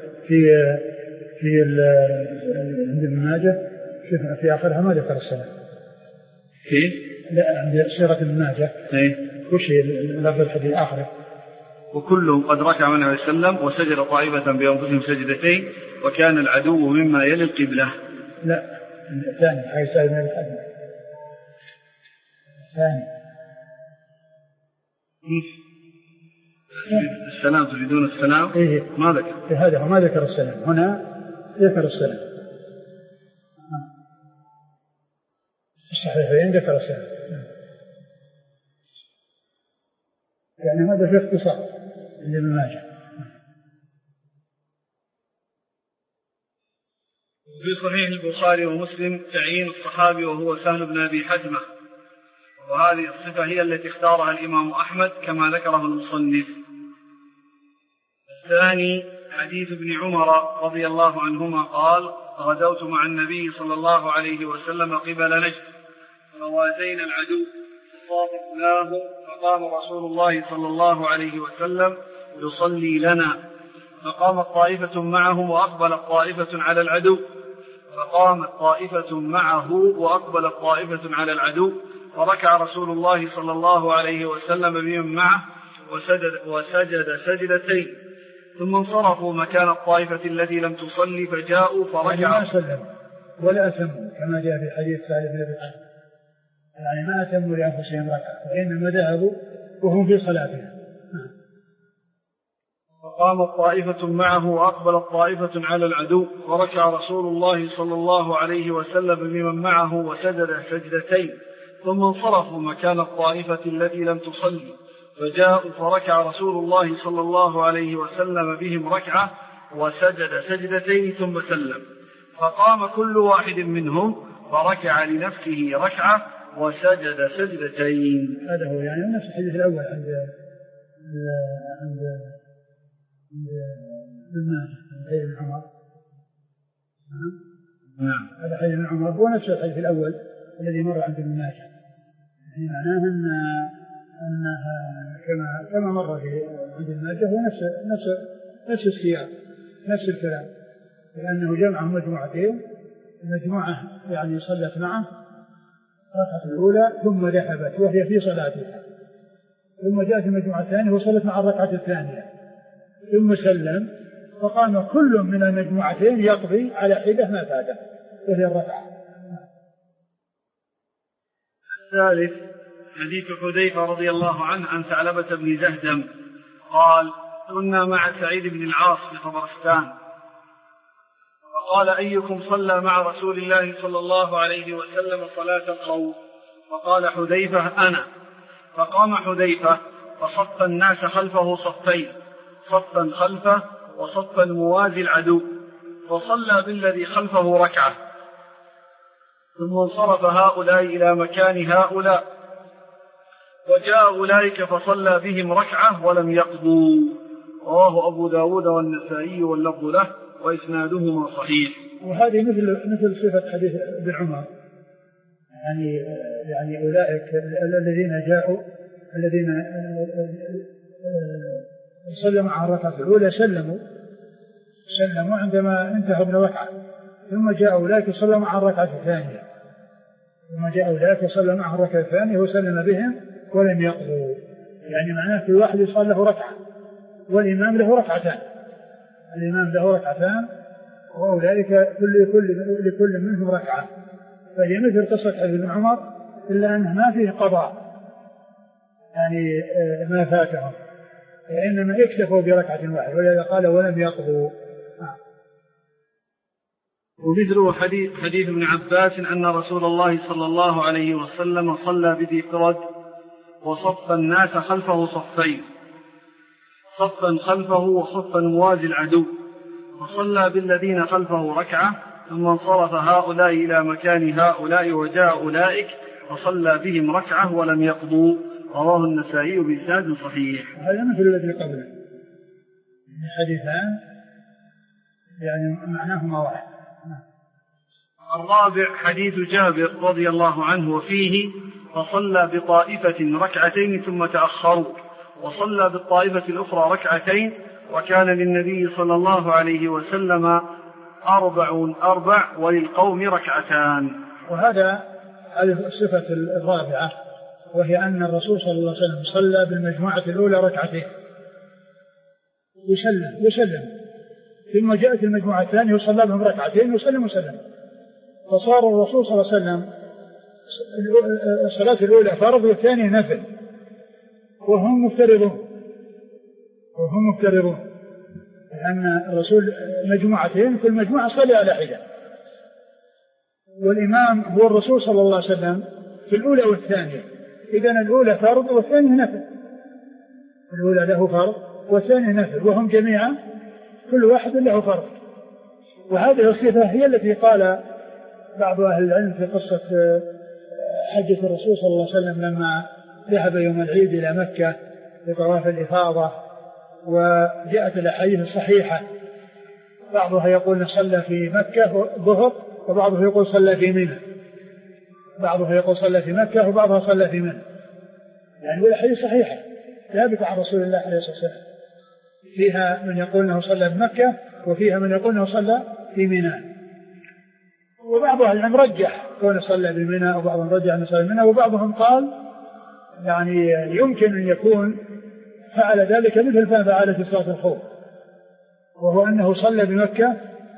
في عند ابن ماجه في آخرها ما ذكر السلام. لا، عند سيرة ابن ماجه وش لفظ الحديث آخره: وكلهم قد ركع من عليه وسلم وسجد طائفة بأنفسهم سجدتين وكان العدو مما يلي القبلة. لا، الثاني حي سالم الحديث الثاني. السلام تريدون السلام؟ إيه ما ذكر هذا، ما ذكر السلام، هنا ذكر السلام. الصحيحين وإن ذكر السند. يعني هذا في اختصار لابن ماجه. في صحيح البخاري ومسلم تعيين الصحابي وهو سهل بن أبي حتمة، وهذه الصفة هي التي اختارها الإمام أحمد كما ذكره المصنف. الثاني حديث ابن عمر رضي الله عنهما قال: غزوت مع النبي صلى الله عليه وسلم قبل نجد فوازينا العدو فصافحناه فقام رسول الله صلى الله عليه وسلم يصلي لنا فقامت طائفة معه وأقبلت طائفة على العدو فركع رسول الله صلى الله عليه وسلم بمن معه وسجد سجدتين ثم انصرفوا مكان الطائفة التي لم تصلي فجاءوا فركع. يعني ما سلم ولا أتموا كما جاء في حديث سهل بن أبي حتمة، يعني ما أتموا لأنفسهم ركعة وإنما ذهبوا وهم في صلاتهم. فقامت طائفة معه وأقبلت طائفة على العدو فركع رسول الله صلى الله عليه وسلم بمن معه وسجد سجدتين ثم انصرفوا مكان الطائفة التي لم تصلي فجاءوا فركع رسول الله صلى الله عليه وسلم بهم ركعة وسجد سجدتين ثم سلم فقام كل واحد منهم فركع لنفسه ركعة وسجد سجدتين. هذا هو يعني نفس الحديث الأول عند ابن ماجه حديث ابن عمر. نعم هذا حديث ابن عمر هو نفس الحديث الأول الذي مر عند ابن ماجه، يعني معناه أنها كما مر في عند ابن ماجه هو نفس السياق نفس الكلام، لأنه جمع مجموعتين، مجموعة يعني صلت معه الركعة الأولى ثم ذهبت وهي في صلاتها، ثم جاءت المجموعة الثانية وصلت مع الركعة الثانية ثم سلم فقام كل من المجموعتين يقضي على حدة ما فاته وهي الركعة. الثالث حديث حذيفة رضي الله عنه عن ثعلبة بن زهدم قال: كنا مع سعيد بن العاص في طبرستان فقال: أيكم صلى مع رسول الله صلى الله عليه وسلم صلاة الخوف؟ فقال حذيفة: أنا. فقام حذيفة فصف الناس خلفه صفين، صفا خلفه وصفا موازي العدو، فصلى بالذي خلفه ركعة ثم انصرف هؤلاء إلى مكان هؤلاء وجاء أولئك فصلى بهم ركعة ولم يقضوا. رواه أبو داود والنسائي واللفظ له وإسنادهما صحيح. وهذه مثل صفة حديث ابن عمر، يعني أولئك الذين جاءوا الذين صلى مع الركعة الأولى سلموا عندما انتهوا من الركعة، ثم جاء أولئك صلى مع الركعة الثانية وسلم بهم ولم يقضوا، يعني معناه في واحد يصلى له ركعة والإمام له ركعتان وأولئك لكل منهم ركعة، فهي مثل قصة حديث ابن عمر إلا أنه ما فيه قضاء يعني ما فاتهم، وإنما اكتفوا بركعة واحدة، ولذا قال ولم يقضوا. ومثله حديث ابن عباس أن رسول الله صلى الله عليه وسلم صلى بذي قرد وصف الناس خلفه صفين، صفا خلفه وصفا موازي العدو، وصلى بالذين خلفه ركعة ثم انصرف هؤلاء إلى مكان هؤلاء وجاء أولئك وصلى بهم ركعة ولم يقضوا. رواه النسائي بإسناد صحيح. هذا مثل الذي قبله، حديثان يعني معناهما واحد. الرابع حديث جابر رضي الله عنه وفيه: فصلى بطائفة ركعتين ثم تأخروا وصلى بالطائفة الأخرى ركعتين وكان للنبي صلى الله عليه وسلم 4 وللقوم ركعتان. وهذا الصفة الرابعة، وهي أن الرسول صلى الله عليه وسلم صلى بالمجموعة الأولى ركعتين وسلم ثم جاءت المجموعة الثانية وصلى بهم ركعتين وسلم، فصار الرسول صلى الله عليه وسلم الصلاة الأولى فرض والثانية نفل وهم مفترضون، لأن الرسول مجموعتين كل مجموعة صلي على حدة، والإمام هو الرسول صلى الله عليه وسلم في الأولى والثانية. إذن الأولى فرض والثانية نفل، الأولى له فرض والثانية نفل، وهم جميعا كل واحد له فرض. وهذه الصفة هي التي قال بعض أهل العلم في قصة حجة الرسول صلى الله عليه وسلم لما ذهب يوم العيد إلى مكة لطواف الإفاضة، وجاءت الأحاديث الصحيحة بعضها يقول صلى في مكة ظهر، وبعضه يقول صلى في منى، بعضه يقول صلى في مكة وبعضها صلى في منى، يعني الأحاديث صحيحة ثابتة عن رسول الله عليه الصلاة والسلام، فيها من يقول أنه صلى في مكة وفيها من يقول أنه صلى في منى. وبعض أهل العلم رجح كونه صلى بمنى، وبعضهم رجح أنه صلى بمنى، وبعضهم قال يعني يمكن أن يكون فعل ذلك مثل ما فعل في صلاة الخوف، وهو أنه صلى بمكة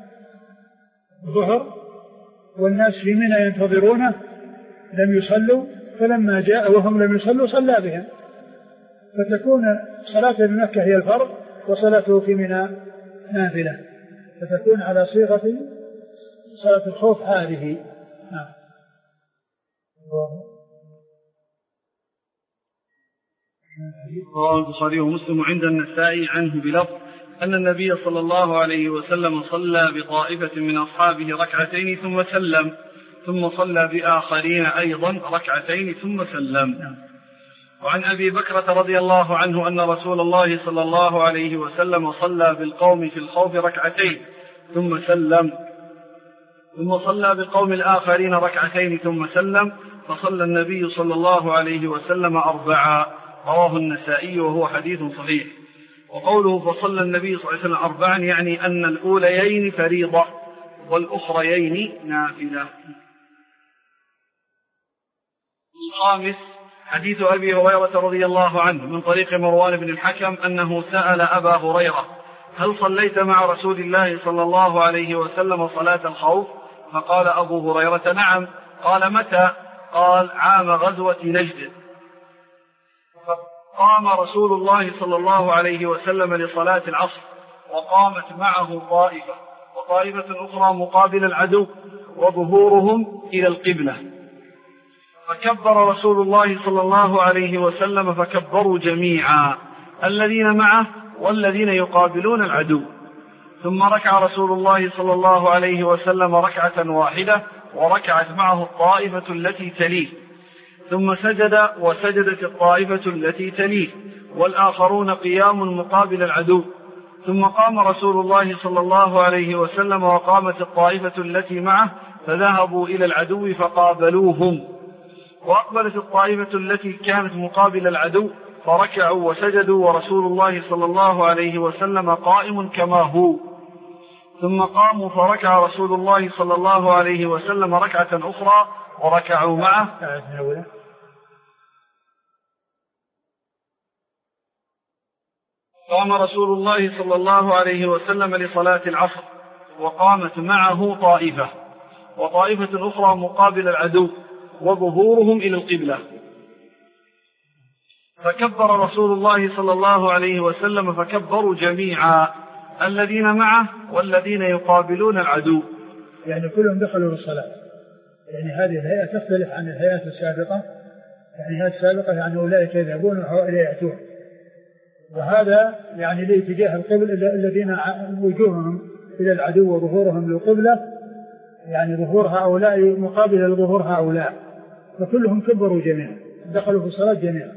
الظهر والناس في منى ينتظرونه لم يصلوا، فلما جاء وهم لم يصلوا صلى بهم، فتكون صلاته بمكة هي الفرض وصلاته في منى نافلة، فتكون على صيغة صلاة الخوف هذه. رواه البخاري ومسلم عند النسائي عنه بلفظ أن النبي صلى الله عليه وسلم صلى بطائفة من أصحابه ركعتين ثم سلم، ثم صلى بآخرين أيضا ركعتين ثم سلم. وعن أبي بكرة رضي الله عنه أن رسول الله صلى الله عليه وسلم صلى بالقوم في الخوف ركعتين ثم سلم، ثم صلى بالقوم الآخرين ركعتين ثم سلم، فصلى النبي صلى الله عليه وسلم 4. رواه النسائي وهو حديث صحيح. وقوله فصلى النبي صلى الله عليه وسلم 4 يعني أن الأوليين فريضة والأخريين نافلة. الخامس حديث أبي هريرة رضي الله عنه من طريق مروان بن الحكم أنه سأل أبا هريرة هل صليت مع رسول الله صلى الله عليه وسلم صلاة الخوف؟ فقال أبو هريرة نعم. قال متى؟ قال عام غزوة نجد. فقام رسول الله صلى الله عليه وسلم لصلاة العصر، وقامت معه طائفة وطائفة أخرى مقابل العدو وظهورهم إلى القبلة، فكبر رسول الله صلى الله عليه وسلم فكبروا جميعا الذين معه والذين يقابلون العدو، ثم ركع رسول الله صلى الله عليه وسلم ركعة واحدة وركعت معه الطائفة التي تليه، ثم سجد وسجدت الطائفة التي تليه والآخرون قيام مقابل العدو، ثم قام رسول الله صلى الله عليه وسلم وقامت الطائفة التي معه فذهبوا إلى العدو فقابلوهم، وأقبلت الطائفة التي كانت مقابل العدو فركعوا وسجدوا ورسول الله صلى الله عليه وسلم قائم كما هو، ثم قاموا فركع رسول الله صلى الله عليه وسلم ركعة أخرى وركعوا معه. قام رسول الله صلى الله عليه وسلم لصلاة العصر وقامت معه طائفة وطائفة أخرى مقابل العدو وظهورهم إلى القبلة، فكبر رسول الله صلى الله عليه وسلم فكبروا جميعا الذين معه والذين يقابلون العدو، يعني كلهم دخلوا في الصلاة. يعني هذه الهيئة تختلف عن الهيئات السابقة، يعني الهيئات السابقة يعني أولئك يذهبون وهؤلاء يأتون، وهذا يعني لاتجاه القبل الذين وجوههم إلى العدو وظهورهم للقبلة، يعني ظهور هؤلاء مقابل لظهور هؤلاء، فكلهم كبروا جميعا دخلوا في الصلاة جميعا.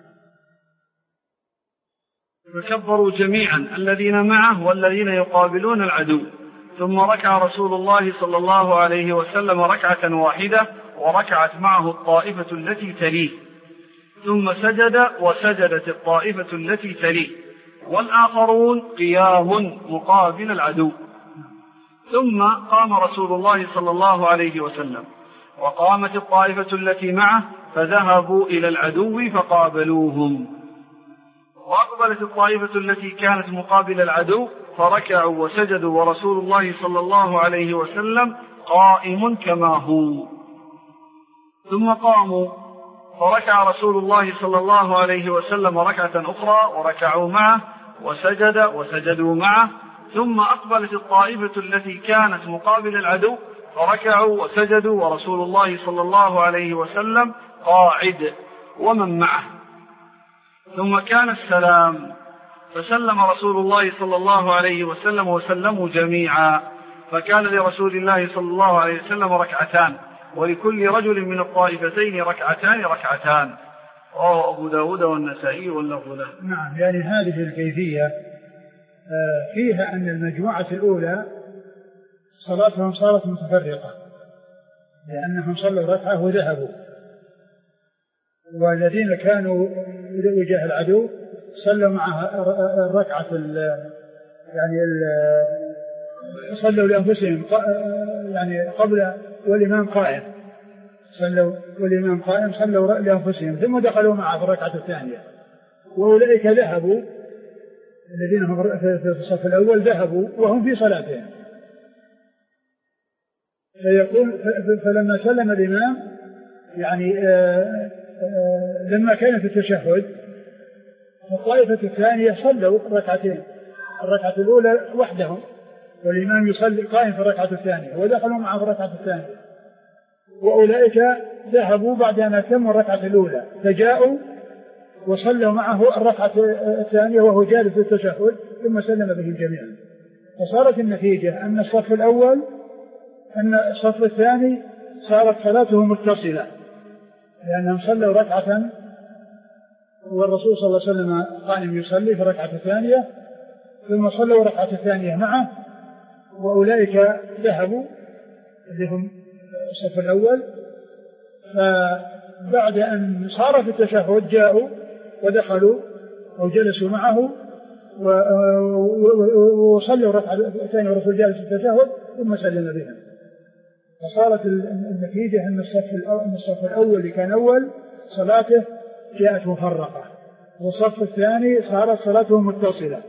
فكبروا جميعا الذين معه والذين يقابلون العدو، ثم ركع رسول الله صلى الله عليه وسلم ركعة واحدة وركعت معه الطائفة التي تليه، ثم سجد وسجدت الطائفة التي تليه والآخرون قيام مقابل العدو، ثم قام رسول الله صلى الله عليه وسلم وقامت الطائفة التي معه فذهبوا إلى العدو فقابلوهم، وأقبلت الطائفة التي كانت مقابل العدو فركعوا وسجدوا ورسول الله صلى الله عليه وسلم قائم كما هو، ثم قاموا فركع رسول الله صلى الله عليه وسلم ركعة أخرى وركعوا معه وسجدوا معه، ثم أقبلت الطائفة التي كانت مقابل العدو فركعوا وسجدوا ورسول الله صلى الله عليه وسلم قاعد ومن معه. ثم كان السلام فسلم رسول الله صلى الله عليه وسلم وسلموا جميعا، فكان لرسول الله صلى الله عليه وسلم ركعتان ولكل رجل من الطائفتين ركعتان. رواه أبو داود والنسائي واللفظ له. نعم، يعني هذه الكيفية فيها أن المجموعة الأولى صلاتهم صارت متفرقة لأنهم صلوا ركعة وذهبوا، والذين كانوا وجه العدو صلوا معها الركعة صلوا لأنفسهم يعني قبل والإمام قائم، صلوا لأنفسهم ثم دخلوا معه في الركعة الثانية. وأولئك ذهبوا، الذين هم في الصف الأول ذهبوا وهم في صلاتهم. فيقول فلما سلم الإمام يعني لما كان في التشهد الطائفة الثانية صلوا ركعتين، الركعة الأولى وحدهم والإمام يصلي قائم في الركعة الثانية ودخلوا معه في الركعة الثانية. وأولئك ذهبوا بعد أن أتموا الركعة الأولى فجاءوا وصلوا معه الركعة الثانية وهو جالس في التشهد ثم سلم بهم جميعا. فصارت النتيجة أن الصف الثاني صارت صلاته متصلة لأنهم صلوا ركعة والرسول صلى الله عليه وسلم قائم يصلي في الركعة الثانية ثم صلوا الركعة الثانية معه. وأولئك ذهبوا اللي هم الصف الأول، فبعد أن صار في التشهد جاءوا ودخلوا وجلسوا معه وصلوا الركعة الثانية والرسول جالس في التشهد ثم سلم بهم. فصارت النتيجة أن الصف الأول اللي كان أول صلاته جاءت مفرقة، والصف الثاني صارت صلاته متصلة.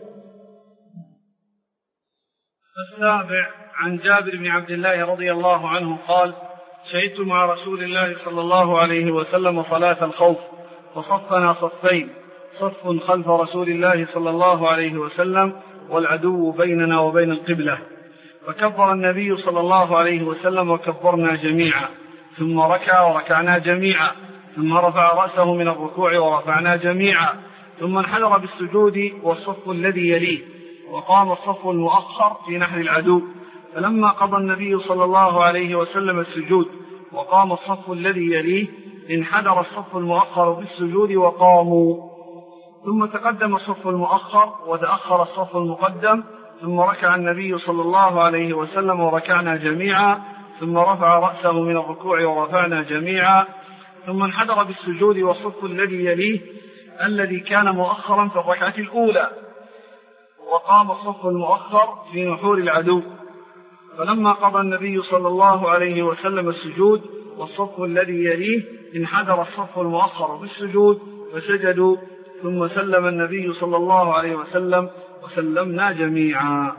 السابع عن جابر بن عبد الله رضي الله عنه قال: شهدت مع رسول الله صلى الله عليه وسلم صلاة الخوف فصفنا صفين، صف خلف رسول الله صلى الله عليه وسلم والعدو بيننا وبين القبلة، فكبر النبي صلى الله عليه وسلم وكبرنا جميعا، ثم ركع وركعنا جميعا، ثم رفع رأسه من الركوع ورفعنا جميعا، ثم انحدر بالسجود والصف الذي يليه، وقام الصف المؤخر في نحر العدو، فلما قضى النبي صلى الله عليه وسلم السجود وقام الصف الذي يليه انحدر الصف المؤخر بالسجود وقاموا، ثم تقدم الصف المؤخر وتأخر الصف المقدم، ثم ركع النبي صلى الله عليه وسلم وركعنا جميعا، ثم رفع رأسه من الركوع ورفعنا جميعا، ثم انحدر بالسجود والصف الذي يليه الذي كان مؤخرا في الركعة الأولى، وقام الصف المؤخر في نحور العدو، فلما قضى النبي صلى الله عليه وسلم السجود والصف الذي يليه انحدر الصف المؤخر بالسجود فسجدوا، ثم سلم النبي صلى الله عليه وسلم وسلمنا جميعا.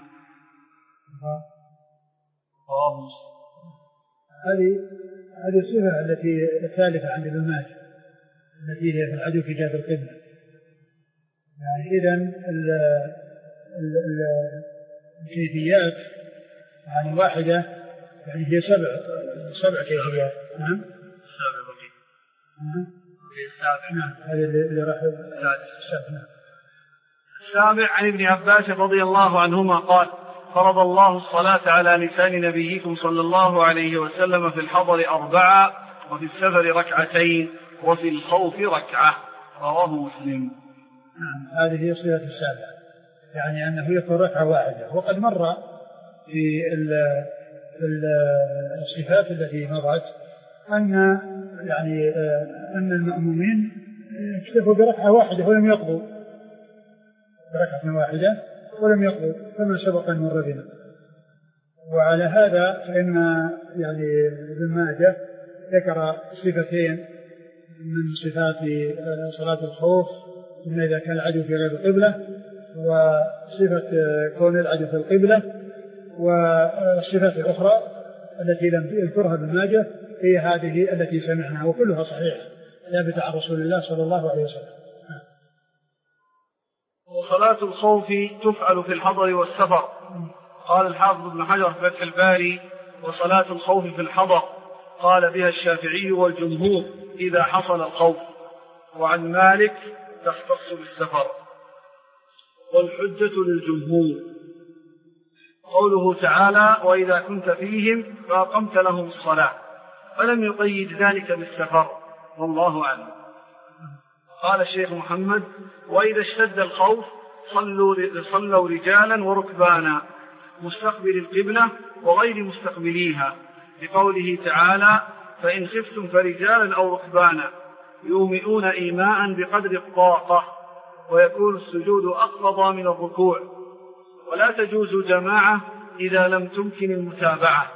هذه الصفة التي الثالثة عند ابن ماجه التي هي في العدو في جهة القبلة. يعني إذن الكيفيات يعني واحدة، يعني هي سبع كيفيات. نعم هذا اللي راح السابع عن ابن عباس رضي الله عنهما قال: فرض الله الصلاة على لسان نبيكم صلى الله عليه وسلم في الحضر 4 وفي السفر 2 وفي الخوف 1. رواه مسلم. نعم، هذه هي الصفة السابعة، يعني أنه يقول 1 واحدة. وقد مر في الصفات التي مضت أن يعني أن المأمومين اكتفوا ب1 واحدة ولم يقضوا ب1 واحدة ولم يقضوا كما سبق أن مر بنا. وعلى هذا فإن يعني ابن ماجه ذكر صفتين من صفات صلاة الخوف، ثم إذا كان العدو في غير القبلة، وصفة كون العدو في القبلة، والصفات الأخرى التي لم يذكرها ابن ماجه هي هذه التي سمعناها، وكلها صحيحة ثابتة عن رسول الله صلى الله عليه وسلم. وصلاة الخوف تفعل في الحضر والسفر. قال الحافظ ابن حجر في فتح الباري: وصلاة الخوف في الحضر قال بها الشافعي والجمهور إذا حصل الخوف، وعن مالك تختص بالسفر. والحجة للجمهور قوله تعالى وإذا كنت فيهم فأقمت لهم الصلاة، فلم يقيد ذلك بالسفر، والله أعلم. قال الشيخ محمد وإذا اشتد الخوف صلوا رجالا وركبانا مستقبل القبلة وغير مستقبليها، لقوله تعالى فإن خفتم فرجالا أو ركبانا يومئون إيماء بقدر الطاقة، ويكون السجود أخفض من الركوع، ولا تجوز جماعة إذا لم تمكن المتابعة.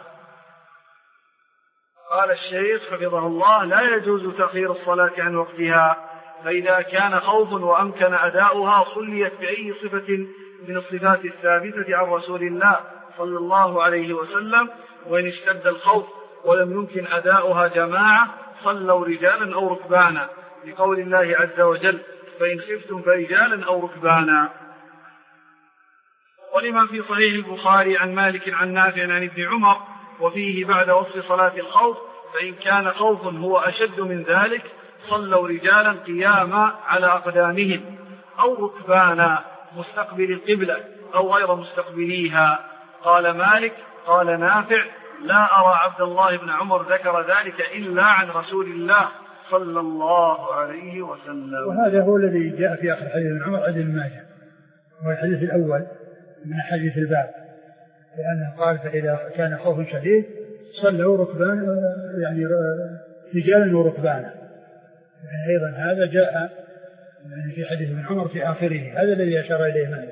قال الشيخ حفظه الله لا يجوز تأخير الصلاة عن وقتها، فإذا كان خوف وأمكن أداؤها صليت بأي صفة من الصفات الثابتة عن رسول الله صلى الله عليه وسلم، وإن اشتد الخوف ولم يمكن أداؤها جماعة صلوا رجالا أو ركبانا، لقول الله عز وجل فإن خفتم فرجالا أو ركبانا. ولما في صحيح البخاري عن مالك عن نافع عن ابن عمر وفيه بعد وصف صلاة الخوف فإن كان خوف هو أشد من ذلك صلوا رجالا قياما على أقدامهم أو ركبانا مستقبل القبلة أو غير مستقبليها. قال مالك قال نافع لا أرى عبد الله بن عمر ذكر ذلك إلا عن رسول الله صلى الله عليه وسلم. وهذا هو الذي جاء في آخر حديث ابن عمر عند ابن ماجه، هو الحديث الأول من حديث الباب، لأنه قال فإذا كان خوف شديد صلوا ركبان يعني رجالا وركبانا، يعني أيضا هذا جاء يعني في حديث ابن عمر في آخره، هذا الذي أشار إليه مالك.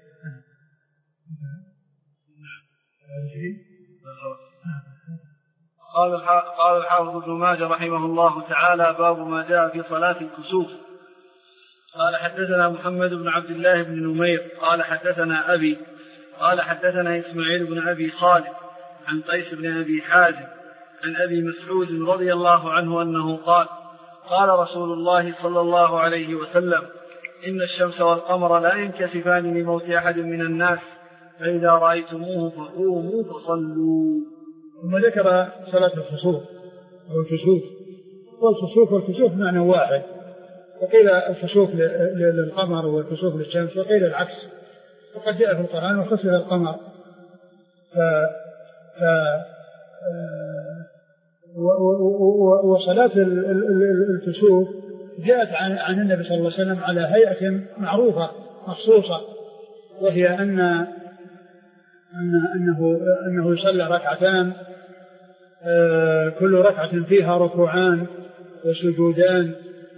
قال الحافظ ابن ماجه رحمه الله تعالى باب ما جاء في صلاة الكسوف. قال حدثنا محمد بن عبد الله بن نمير قال حدثنا أبي قال حدثنا إسماعيل بن أبي خالد عن قيس بن أبي حازم عن أبي مسعود رضي الله عنه أنه قال قال رسول الله صلى الله عليه وسلم إن الشمس والقمر لا ينكسفان لموت أحد من الناس، فإذا رأيتموه فقوموا فصلوا. ثم ذكر صلاة الخسوف أو الكسوف، والخسوف والكسوف معنى واحد، وقيل الخسوف للقمر والكسوف للشمس، وقيل العكس، وقد جاء في القرآن وخسف القمر. وصلاة الكسوف جاءت عن النبي صلى الله عليه وسلم على هيئة معروفة مخصوصة، وهي أنه يصلى ركعتان كل ركعة فيها ركوعان وسجودان،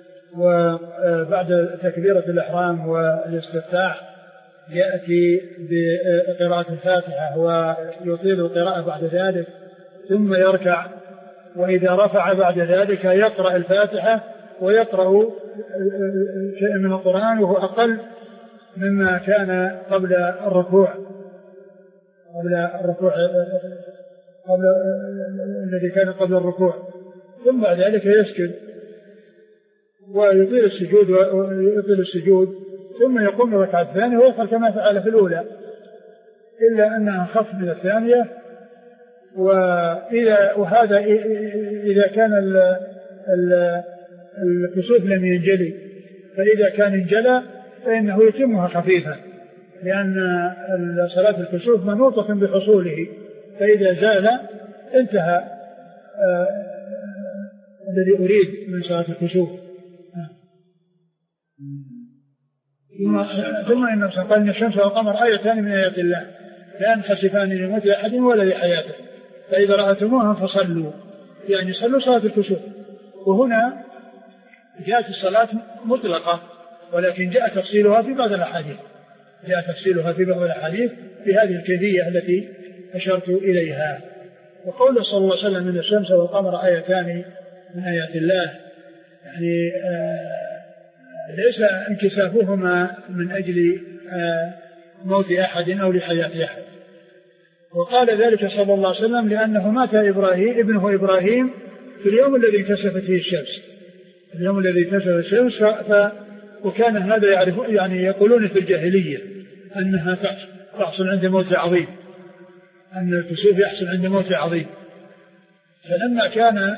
وبعد تكبيرة الإحرام والاستفتاح يأتي بقراءة الفاتحة ويطيل القراءة بعد ذلك، ثم يركع، وإذا رفع بعد ذلك يقرأ الفاتحة ويقرأ شيء من القرآن وهو أقل مما كان قبل الركوع الذي كان قبل الركوع، ثم بعد ذلك يسجد ويطيل السجود ثم يقوم الركعة الثانية ويفعل كما فعل في الأولى، إلا أنها خف من الثانية. وهذا إذا كان الكسوف لم ينجلي، فإذا كان انجلى فإنه يتمها خفيفا، لأن صلاة الكسوف منوطة بحصوله، فإذا زال انتهى الذي أريد من صلاة الكسوف. ثم إن قال إن الشمس والقمر آيتان من آيات الله لا ينخسفان لموت أحد ولا لحياته، فإذا رأيتموها فصلوا، يعني صلوا صلاة الكسوف. وهنا جاءت الصلاة مطلقة، ولكن جاء تفصيلها في بعض الأحاديث، في هذه الكيفية التي أشرت إليها. وقول صلى الله عليه وسلم إن الشمس والقمر آيتان من آيات الله، يعني ليس انكسافهما من أجل موت أحد أو لحياة أحد. وقال ذلك صلى الله عليه وسلم لأنه مات ابنه إبراهيم في اليوم الذي انكسفت فيه الشمس، وكان هذا يعني يقولون في الجاهلية أنها تحصل عند موت عظيم، أن الكسوف يحصل عند موت عظيم. فلما كان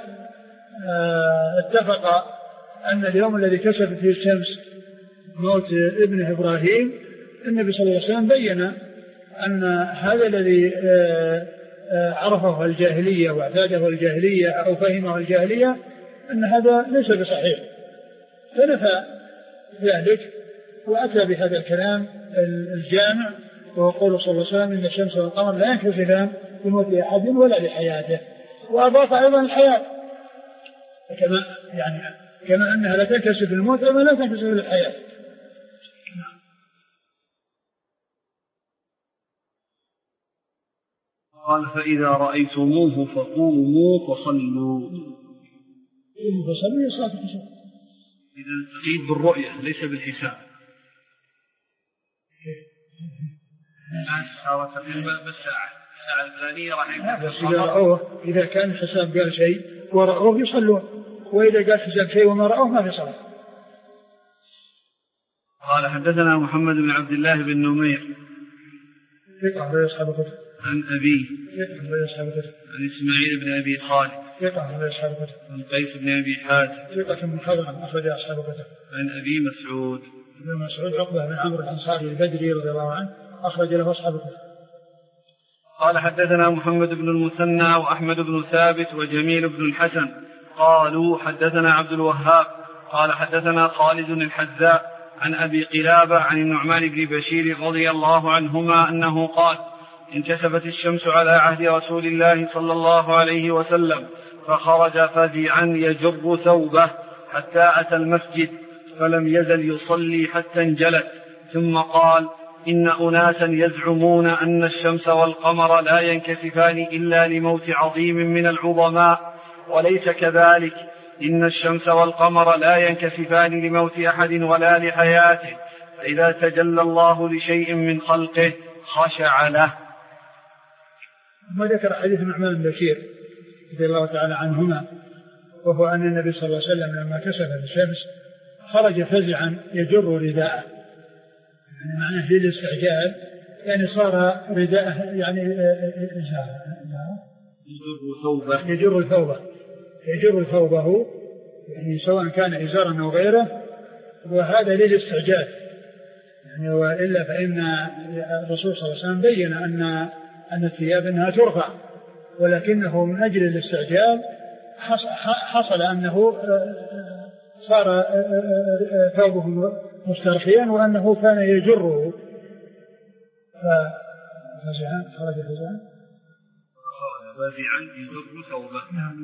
اتفق أن اليوم الذي كسفت فيه الشمس موت ابنه إبراهيم، النبي صلى الله عليه وسلم بين أن هذا الذي عرفه الجاهلية واعتاده الجاهلية أو فهمه الجاهلية أن هذا ليس بصحيح، فنفى ذلك وأتى بهذا الكلام الجامع، وهو قوله صلى الله عليه وسلم إن الشمس والقمر لا ينكسفان بموت أحد ولا لحياته، وأضاف أيضا الحياة كما أنها لا تنكسف الموت أما لا تنكسف الحياة. قال فإذا رأيتموه فقوموا فصلوا. فصلوا صلاة الكسوف. إذا تقيد بالرؤية ليس بالحساب. صار تقريبا بالساعة الفلانية راح إذا كان الحساب قال شيء ورأوه يصلون، وإذا قال حساب شيء وما رأوه ما في صلاة. قال حدثنا محمد بن عبد الله بن نمير ثقة لا يصحب كتب عن أبيه ثقة لا يصحب كتب عن إسماعيل بن أبي خالد ثقة لا يصحب كتب عن قيس بن أبي حاتم ثقة من خضرم أخرج أصحاب كتب عن أبي مسعود ابن مسعود عقبة بن عمرو الأنصاري البدري رضي الله عنه أخرج له أصحاب كتب. قال حدثنا محمد بن المثنى وأحمد بن ثابت وجميل بن الحسن قالوا حدثنا عبد الوهاب قال حدثنا خالد الحذاء عن أبي قلابة عن النعمان بن بشير رضي الله عنهما أنه قال انكسفت الشمس على عهد رسول الله صلى الله عليه وسلم فخرج فزعا يجر ثوبه حتى أتى المسجد فلم يزل يصلي حتى انجلت ثم قال إن أناسا يزعمون أن الشمس والقمر لا ينكسفان إلا لموت عظيم من العظماء وليس كذلك، إن الشمس والقمر لا ينكسفان لموت أحد ولا لحياته، فإذا تجلى الله لشيء من خلقه خشع له. ما ذكر حديث النعمان بن بشير رضي الله تعالى عنهما، وهو أن النبي صلى الله عليه وسلم لما كسفت الشمس خرج فزعا يجر رداءه، يعني معناه للاستعجال، يعني صار رداءه يعني يجر ثوبه يعني سواء كان إزارا أو غيره، وهذا للاستعجال يعني، وإلا فإن الرسول صلى الله عليه وسلم بين أن الثياب أنها ترفع، ولكنه من أجل الاستعجال حصل أنه صار ثوبه مسترخيا وأنه كان يجره خرج فزعا يجر ثوبه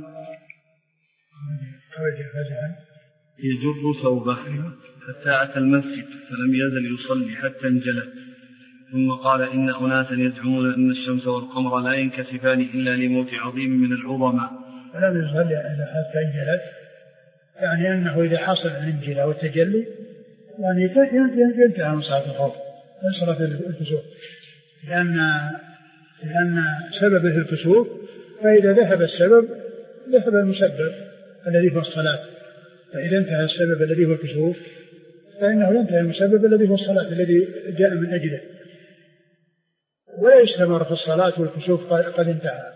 خرج فزعا يجر ثوبه حتى أتى المسجد فلم يزل يصلي حتى انجلت ثم قال إن أناسا يزعمون أن الشمس والقمر لا ينكسفان إلا لموت عظيم من العظماء. فلم يصلي حتى انجلت، يعني أنه إذا حصل الانجلة والتجلي يعني ينتهي من صلاة الخوف من صلاة الكسوف، لأن سببه الكسوف، فإذا ذهب السبب ذهب المسبب الذي هو الصلاة، فإذا انتهى السبب الذي هو الكسوف فإنه ينتهي المسبب الذي هو الصلاة الذي جاء من أجله، ولا يستمر في الصلاة والكسوف قد انتهى.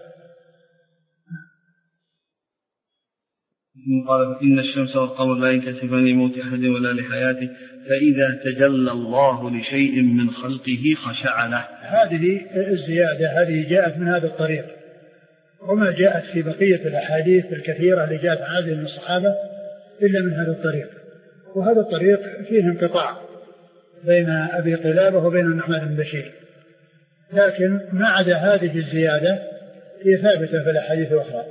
قال إن الشمس والقمر لا ينكسفان لموت أحد ولا لحياته، فإذا تجلى الله لشيء من خلقه خشع له. هذه الزيادة هذه جاءت من هذا الطريق، وما جاءت في بقية الأحاديث الكثيرة اللي جاءت عن عدد من الصحابة إلا من هذا الطريق، وهذا الطريق فيه انقطاع بين أبي قلابة وبين النعمان بن بشير، لكن ما عدا هذه الزيادة هي ثابتة في الأحاديث الأخرى،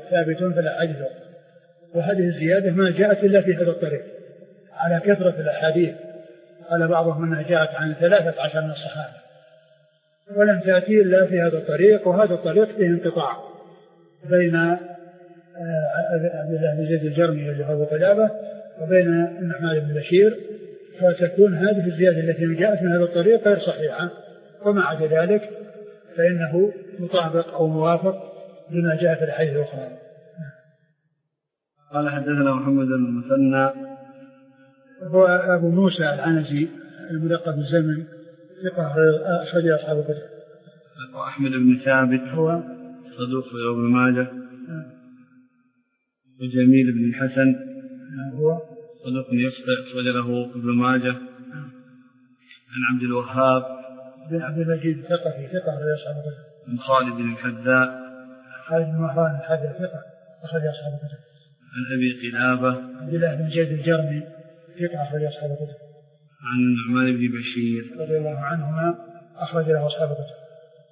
وهذه الزيادة ما جاءت إلا في هذا الطريق على كثرة الأحاديث. قال بعضهم أنها جاءت عن 13 من الصحابة، ولم تأتي إلا في هذا الطريق، وهذا الطريق فيه انقطاع بين عبد الله بن زيد الجرمي اللي هو أبو قلابة وبين النعمان بن بشير، فتكون هذه الزيادة التي جاءت من هذا الطريق غير صحيحة، وما عدا ذلك فإنه مطابق أو موافق لما جاء في الحديث الأخرى. قال حدثنا محمد بن المثنى هو أبو موسى العنزي الملقب بالزمن ثقة أخرج أصحاب الكتب. وأحمد بن ثابت هو صدوق في ابن ماجه. وجميل بن الحسن هو صدوق يخطئ أخرج له ابن ماجه. عن عبد الوهاب بن عبد المجيد الثقفي ثقة أخرج أصحاب الكتب. عن خالد بن الحذاء خالد بن مهران الحذاء ثقة أخرج أصحاب الكتب. عن أبي قلابة عبد الله بن زيد الجرمي ثقة أخرج أصحاب الكتب. عن النعمان بن بشير رضي الله عنهما أخرج له أصحاب الكتب.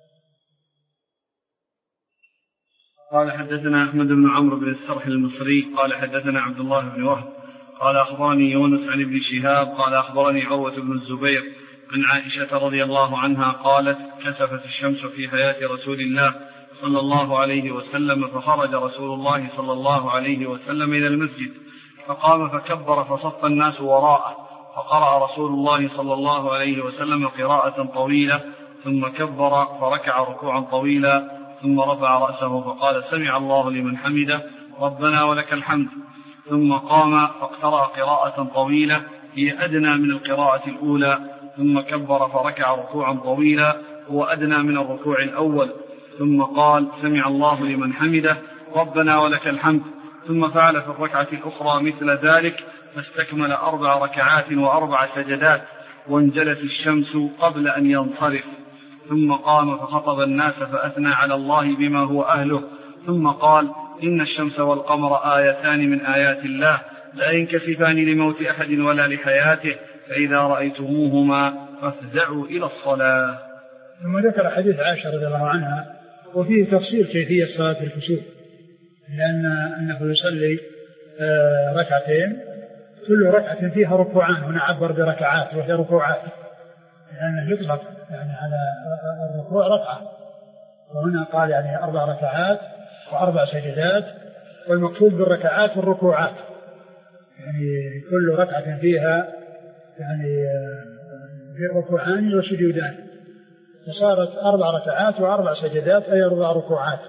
قال حدثنا أحمد بن عمرو بن السرح المصري قال حدثنا عبد الله بن وهب قال أخبرني يونس عن ابن شهاب قال أخبرني عروة بن الزبير عن عائشة رضي الله عنها قالت كسفت الشمس في حياة رسول الله صلى الله عليه وسلم فخرج رسول الله صلى الله عليه وسلم إلى المسجد فقام فكبر فصف الناس وراءه فقرأ رسول الله صلى الله عليه وسلم قراءة طويلة ثم كبر فركع ركوعا طويلا ثم رفع رأسه فقال سمع الله لمن حمده ربنا ولك الحمد ثم قام فاقترأ قراءة طويلة هي أدنى من القراءة الأولى ثم كبر فركع ركوعا طويلا هو أدنى من الركوع الأول ثم قال سمع الله لمن حمده ربنا ولك الحمد ثم فعل في الركعة الأخرى مثل ذلك فاستكمل 4 ركعات و4 سجدات وانجلت الشمس قبل أن ينصرف ثم قام فخطب الناس فأثنى على الله بما هو أهله ثم قال إن الشمس والقمر آيتان من آيات الله لا ينكسفان لموت أحد ولا لحياته فإذا رأيتموهما فافزعوا إلى الصلاة. ثم ذكر حديث عائشة رضي الله عنها وفيه تفصيل كيفية صلاة الكسوف أنه يصلي ركعتين كل ركعة فيها ركوعان هنا عبر بركعات وهي ركوعات لأنه يطلق يعني على الركوع ركعة وهنا قال يعني 4 ركعات و4 سجدات والمقصود بالركعات والركوعات يعني كل ركعة فيها يعني ركوعان وسجودان فصارت 4 ركعات و4 سجدات أي 4 ركوعات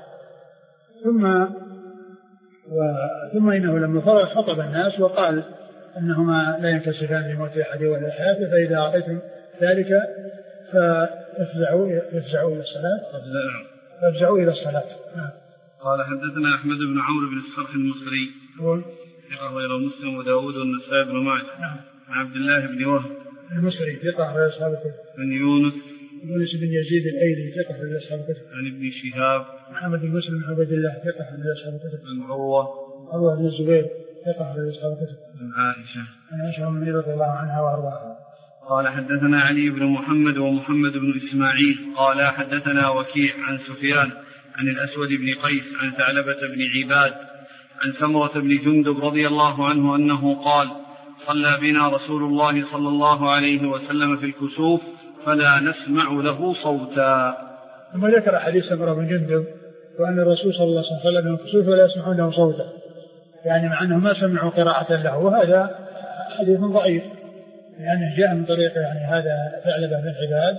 ثم إنه لما فرغ خطب الناس وقال أنهما لا ينكسفان لموت أحد ولا حياته فإذا رأيتم ذلك فافزعوا إلى الصلاة فافزعوا إلى الصلاة. قال حدثنا أحمد بن عمرو بن السرح المصري غير مسلم وداود والنسائي بن ماجه عن عبد الله بن وهب المصري ثقة غير أصحاب الكتب عن يونس بن يزيد الأيلي ثقة غير أصحاب الكتب عن ابن شهاب محمد بن مسلم بن عبد الله ثقة غير أصحاب الكتب عن عروة بن الزبير ثقة غير أصحاب الكتب عن عائشة رضي الله عنها وأرضاها. قال حدثنا علي بن محمد ومحمد بن إسماعيل قال حدثنا وكيع عن سفيان عن الأسود بن قيس عن ثعلبة بن عباد عن سمرة بن جندب رضي الله عنه أنه قال صلى بنا رسول الله صلى الله عليه وسلم في الكسوف فلا نسمع له صوتا. ثم ذكر حديث سمرة بن جندب وأن الرسول صلى الله عليه وسلم في الكسوف ولا يسمعون له صوتا يعني مع أنه ما سمعوا قراءة له وهذا حديث ضعيف يعني جاء من طريق يعني هذا ثعلبة بن عباد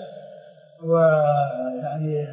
ويعني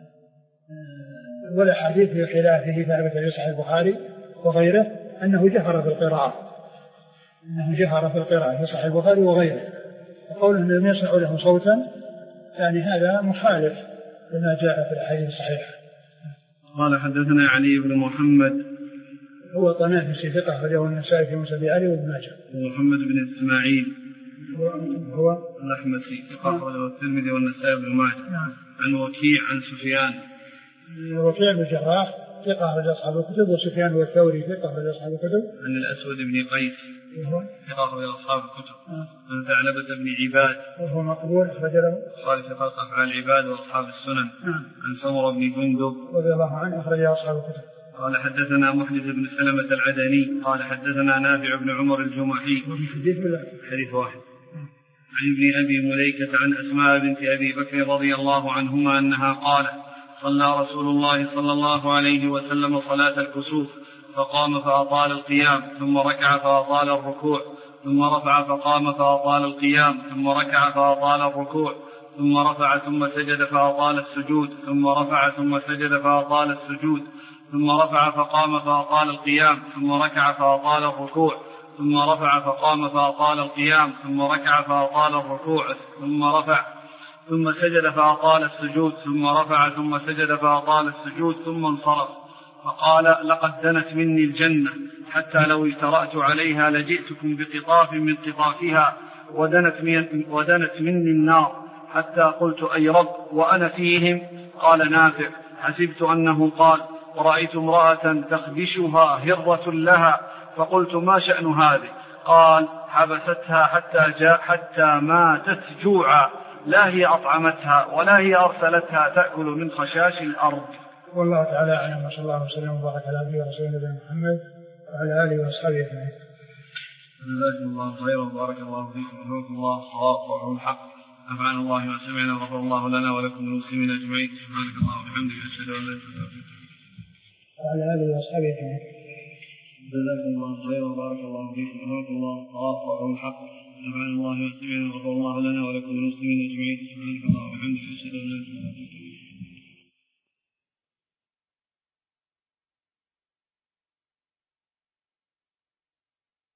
ولا حديث في خلافه ثابت في صحيح البخاري وغيره أنه جهر في القراءة في صحيح البخاري وغيره وقوله أنه لم يسمع له صوتا يعني هذا مخالف لما جاء في الحديث الصحيح. قال حدثنا علي بن محمد هو طنافسي ثقة أخرجه النسائي في مسند علي وابن ماجه. ومحمد بن إسماعيل هو الأحمسي ثقة أخرجه الترمذي والنسائي وابن ماجه. نعم. عن وكيع عن سفيان وكيع بن الجراح ثقة أخرج أصحاب الكتب وسفيان والثوري ثقة أخرج أصحاب الكتب. عن الأسود بن قيس ثقة أخرج أصحاب الكتب. عن ثعلبة بن عباد وهو مقبول أخرج له خالف خلق أفعال العباد وأصحاب السنن. عن سمرة بن جندب رضي الله عنه أخرج أصحاب الكتب. قال حدثنا محدث بن سلمة العدني قال حدثنا نافع بن عمر الجمحي حديث واحد عن ابن أبي مليكة عن أسماء بنت أبي بكر رضي الله عنهما أنها قالت صلى رسول الله صلى الله عليه وسلم صلاة الكسوف فقام فأطال القيام ثم ركع فأطال الركوع ثم رفع فقام فأطال القيام ثم ركع فأطال الركوع ثم رفع ثم سجد فأطال السجود ثم رفع ثم سجد فأطال السجود ثم رفع فقام فأطال القيام ثم ركع فأطال الركوع ثم رفع فقام فأطال القيام ثم ركع فأطال الركوع ثم رفع ثم سجد فأطال السجود ثم رفع ثم سجد فأطال السجود ثم انصرف، فقال لقد دنت مني الجنة حتى لو اجترأت عليها لجئتكم بقطاف من قطافها، ودنت مني النار حتى قلت أي رب وأنا فيهم. قال نافع حسبت أنه قال ورأيت امرأة تخدشها هرة لها فقلت ما شأن هذه؟ قال حبستها حتى ماتت جوعا، لا هي أطعمتها ولا هي أرسلتها تأكل من خشاش الأرض. والله تعالى أعلم، وصلى الله وسلم وبارك على عبده ورسوله محمد وعلى آله وأصحابه أجمعين. جزاكم الله خيرا وبارك الله فيكم ورحمة الله وبركاته. الحق نفعنا الله ما سمعنا وغفر الله لنا ولكم المسلمين أجمعين. سبحانك اللهم وبحمدك أشهد أن لا إله إلا أنت وعلى آله وأصحابه أجمعين. جزاكم الله خيرا وبارك الله فيكم ورحمة الله وبركاته. الحق نفعنا الله ما سمعنا وغفر الله لنا ولكم المسلمين أجمعين. سبحانك اللهم وبحمدك أشهد أن لا إله إلا أنت.